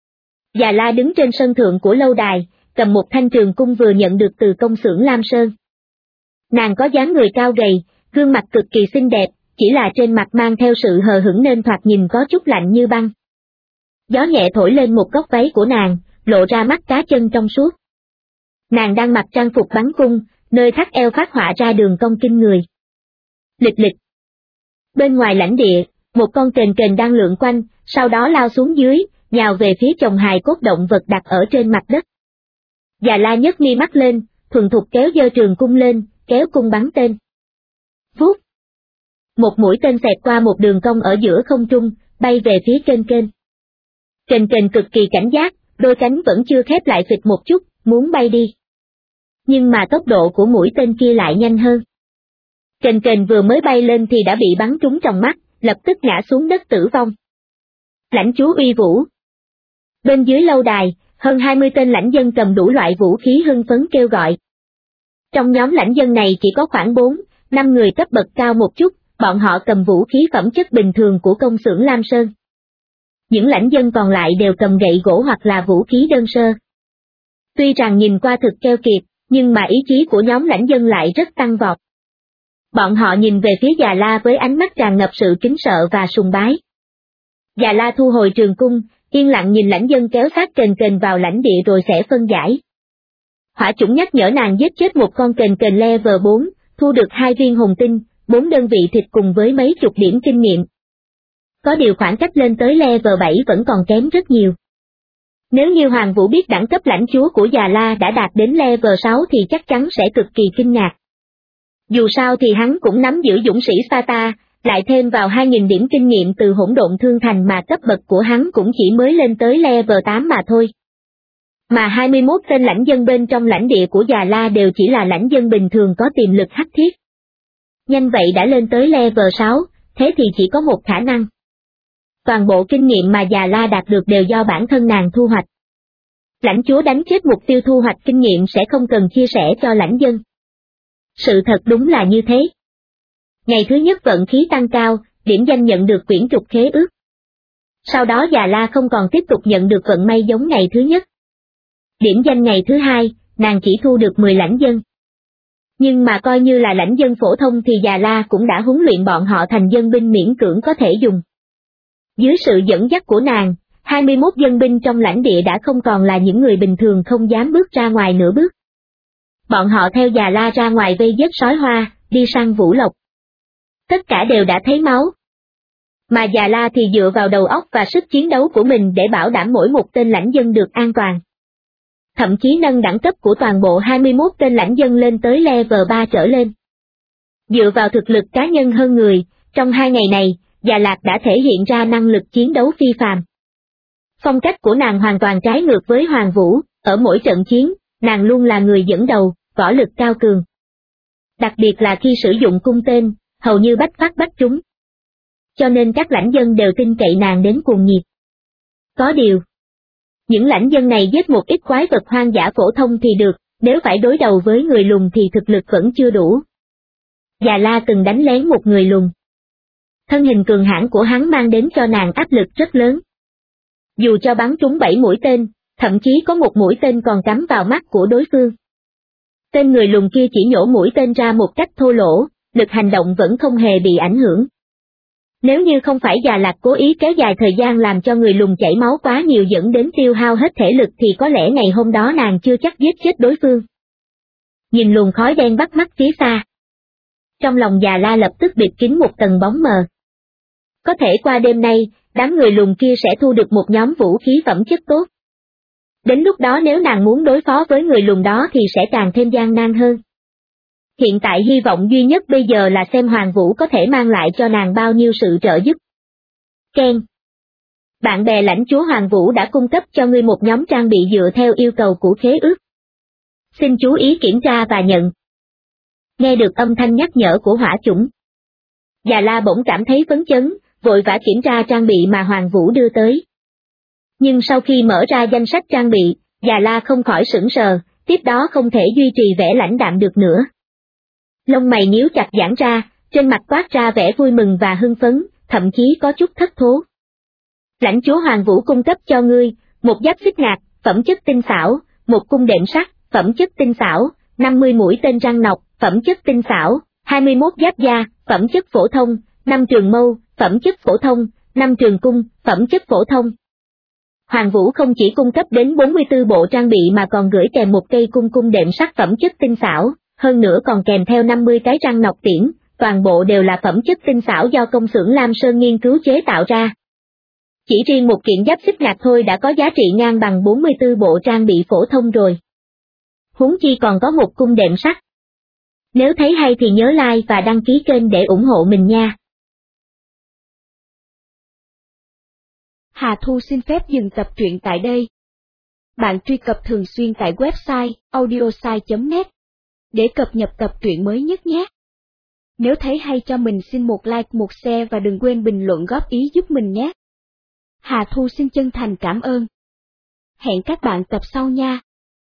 Già La đứng trên sân thượng của lâu đài, cầm một thanh trường cung vừa nhận được từ công xưởng Lam Sơn. Nàng có dáng người cao gầy, gương mặt cực kỳ xinh đẹp, chỉ là trên mặt mang theo sự hờ hững nên thoạt nhìn có chút lạnh như băng. Gió nhẹ thổi lên một góc váy của nàng, lộ ra mắt cá chân trong suốt. Nàng đang mặc trang phục bắn cung, nơi thắt eo phát họa ra đường cong kinh người. Lịch lịch. Bên ngoài lãnh địa, một con kền kền đang lượn quanh, sau đó lao xuống dưới, nhào về phía chồng hài cốt động vật đặt ở trên mặt đất. Già La nhấc mi mắt lên, thuần thục kéo giơ trường cung lên, kéo cung bắn tên. Vút. Một mũi tên xẹt qua một đường cong ở giữa không trung, bay về phía kền kền. Kền kền cực kỳ cảnh giác, đôi cánh vẫn chưa khép lại phịch một chút, muốn bay đi. Nhưng mà tốc độ của mũi tên kia lại nhanh hơn. Kền kền vừa mới bay lên thì đã bị bắn trúng trong mắt, lập tức ngã xuống đất tử vong. Lãnh chúa uy vũ. Bên dưới lâu đài, hơn 20 tên lãnh dân cầm đủ loại vũ khí hưng phấn kêu gọi. Trong nhóm lãnh dân này chỉ có khoảng 4-5 người cấp bậc cao một chút, bọn họ cầm vũ khí phẩm chất bình thường của công xưởng Lam Sơn. Những lãnh dân còn lại đều cầm gậy gỗ hoặc là vũ khí đơn sơ. Tuy rằng nhìn qua thực keo kiệt, nhưng mà ý chí của nhóm lãnh dân lại rất tăng vọt. Bọn họ nhìn về phía Già La với ánh mắt tràn ngập sự kính sợ và sùng bái. Già La thu hồi trường cung, yên lặng nhìn lãnh dân kéo sát kền kền vào lãnh địa rồi sẽ phân giải. Hỏa chủng nhắc nhở nàng giết chết một con kền kền level 4, thu được 2 viên hồn tinh, 4 đơn vị thịt cùng với mấy chục điểm kinh nghiệm. Có điều khoảng cách lên tới level 7 vẫn còn kém rất nhiều. Nếu như Hoàng Vũ biết đẳng cấp lãnh chúa của Già La đã đạt đến level 6 thì chắc chắn sẽ cực kỳ kinh ngạc. Dù sao thì hắn cũng nắm giữ dũng sĩ Sparta, lại thêm vào 2.000 điểm kinh nghiệm từ hỗn độn thương thành mà cấp bậc của hắn cũng chỉ mới lên tới level 8 mà thôi. Mà 21 tên lãnh dân bên trong lãnh địa của Già La đều chỉ là lãnh dân bình thường có tiềm lực hắc thiết. Nhanh vậy đã lên tới level 6, thế thì chỉ có một khả năng. Toàn bộ kinh nghiệm mà Già La đạt được đều do bản thân nàng thu hoạch. Lãnh chúa đánh chết mục tiêu thu hoạch kinh nghiệm sẽ không cần chia sẻ cho lãnh dân. Sự thật đúng là như thế. Ngày thứ nhất vận khí tăng cao, điểm danh nhận được quyển trục khế ước. Sau đó Già La không còn tiếp tục nhận được vận may giống ngày thứ nhất. Điểm danh ngày thứ hai, nàng chỉ thu được 10 lãnh dân. Nhưng mà coi như là lãnh dân phổ thông thì Già La cũng đã huấn luyện bọn họ thành dân binh miễn cưỡng có thể dùng. Dưới sự dẫn dắt của nàng, 21 dân binh trong lãnh địa đã không còn là những người bình thường không dám bước ra ngoài nửa bước. Bọn họ theo Già La ra ngoài vây giết sói hoa, đi săn vũ lộc. Tất cả đều đã thấy máu. Mà Già La thì dựa vào đầu óc và sức chiến đấu của mình để bảo đảm mỗi một tên lãnh dân được an toàn. Thậm chí nâng đẳng cấp của toàn bộ 21 tên lãnh dân lên tới level 3 trở lên. Dựa vào thực lực cá nhân hơn người, trong 2 ngày này, Già Lạc đã thể hiện ra năng lực chiến đấu phi phàm. Phong cách của nàng hoàn toàn trái ngược với Hoàng Vũ, ở mỗi trận chiến, nàng luôn là người dẫn đầu, võ lực cao cường. Đặc biệt là khi sử dụng cung tên, hầu như bách phát bách trúng. Cho nên các lãnh dân đều tin cậy nàng đến cuồng nhiệt. Có điều, những lãnh dân này giết một ít quái vật hoang dã phổ thông thì được, nếu phải đối đầu với người lùn thì thực lực vẫn chưa đủ. Già La từng đánh lén một người lùn. Thân hình cường hãn của hắn mang đến cho nàng áp lực rất lớn. Dù cho bắn trúng 7 mũi tên, thậm chí có một mũi tên còn cắm vào mắt của đối phương. Tên người lùn kia chỉ nhổ mũi tên ra một cách thô lỗ, lực hành động vẫn không hề bị ảnh hưởng. Nếu như không phải Già Lạc cố ý kéo dài thời gian làm cho người lùn chảy máu quá nhiều dẫn đến tiêu hao hết thể lực thì có lẽ ngày hôm đó nàng chưa chắc giết chết đối phương. Nhìn luồng khói đen bắt mắt phía xa. Trong lòng Già La lập tức bịt kín một tầng bóng mờ. Có thể qua đêm nay, đám người lùn kia sẽ thu được một nhóm vũ khí phẩm chất tốt. Đến lúc đó nếu nàng muốn đối phó với người lùn đó thì sẽ càng thêm gian nan hơn. Hiện tại hy vọng duy nhất bây giờ là xem Hoàng Vũ có thể mang lại cho nàng bao nhiêu sự trợ giúp. Ken. Bạn bè lãnh chúa Hoàng Vũ đã cung cấp cho ngươi một nhóm trang bị dựa theo yêu cầu của khế ước. Xin chú ý kiểm tra và nhận. Nghe được âm thanh nhắc nhở của hỏa chủng. Già La bỗng cảm thấy phấn chấn, vội vã kiểm tra trang bị mà Hoàng Vũ đưa tới. Nhưng sau khi mở ra danh sách trang bị, Già La không khỏi sững sờ, tiếp đó không thể duy trì vẻ lãnh đạm được nữa. Lông mày nhíu chặt giãn ra, trên mặt toát ra vẻ vui mừng và hưng phấn, thậm chí có chút thất thố. Lãnh chúa Hoàng Vũ cung cấp cho ngươi, một giáp xích ngạc, phẩm chất tinh xảo, một cung đệm sắt, phẩm chất tinh xảo, 50 mũi tên răng nọc, phẩm chất tinh xảo, 21 giáp da, phẩm chất phổ thông, 5 trường mâu, phẩm chất phổ thông, 5 trường cung, phẩm chất phổ thông. Hoàng Vũ không chỉ cung cấp đến 44 bộ trang bị mà còn gửi kèm một cây cung đệm sắt phẩm chất tinh xảo, hơn nữa còn kèm theo 50 cái răng nọc tiễn, toàn bộ đều là phẩm chất tinh xảo do công xưởng Lam Sơn nghiên cứu chế tạo ra. Chỉ riêng một kiện giáp xích ngạc thôi đã có giá trị ngang bằng 44 bộ trang bị phổ thông rồi. Huống chi còn có một cung đệm sắt. Nếu thấy hay thì nhớ like và đăng ký kênh để ủng hộ mình nha. Hà Thu xin phép dừng tập truyện tại đây. Bạn truy cập thường xuyên tại website audiosai.net để cập nhật tập truyện mới nhất nhé. Nếu thấy hay cho mình xin một like, một share và đừng quên bình luận góp ý giúp mình nhé. Hà Thu xin chân thành cảm ơn. Hẹn các bạn tập sau nha.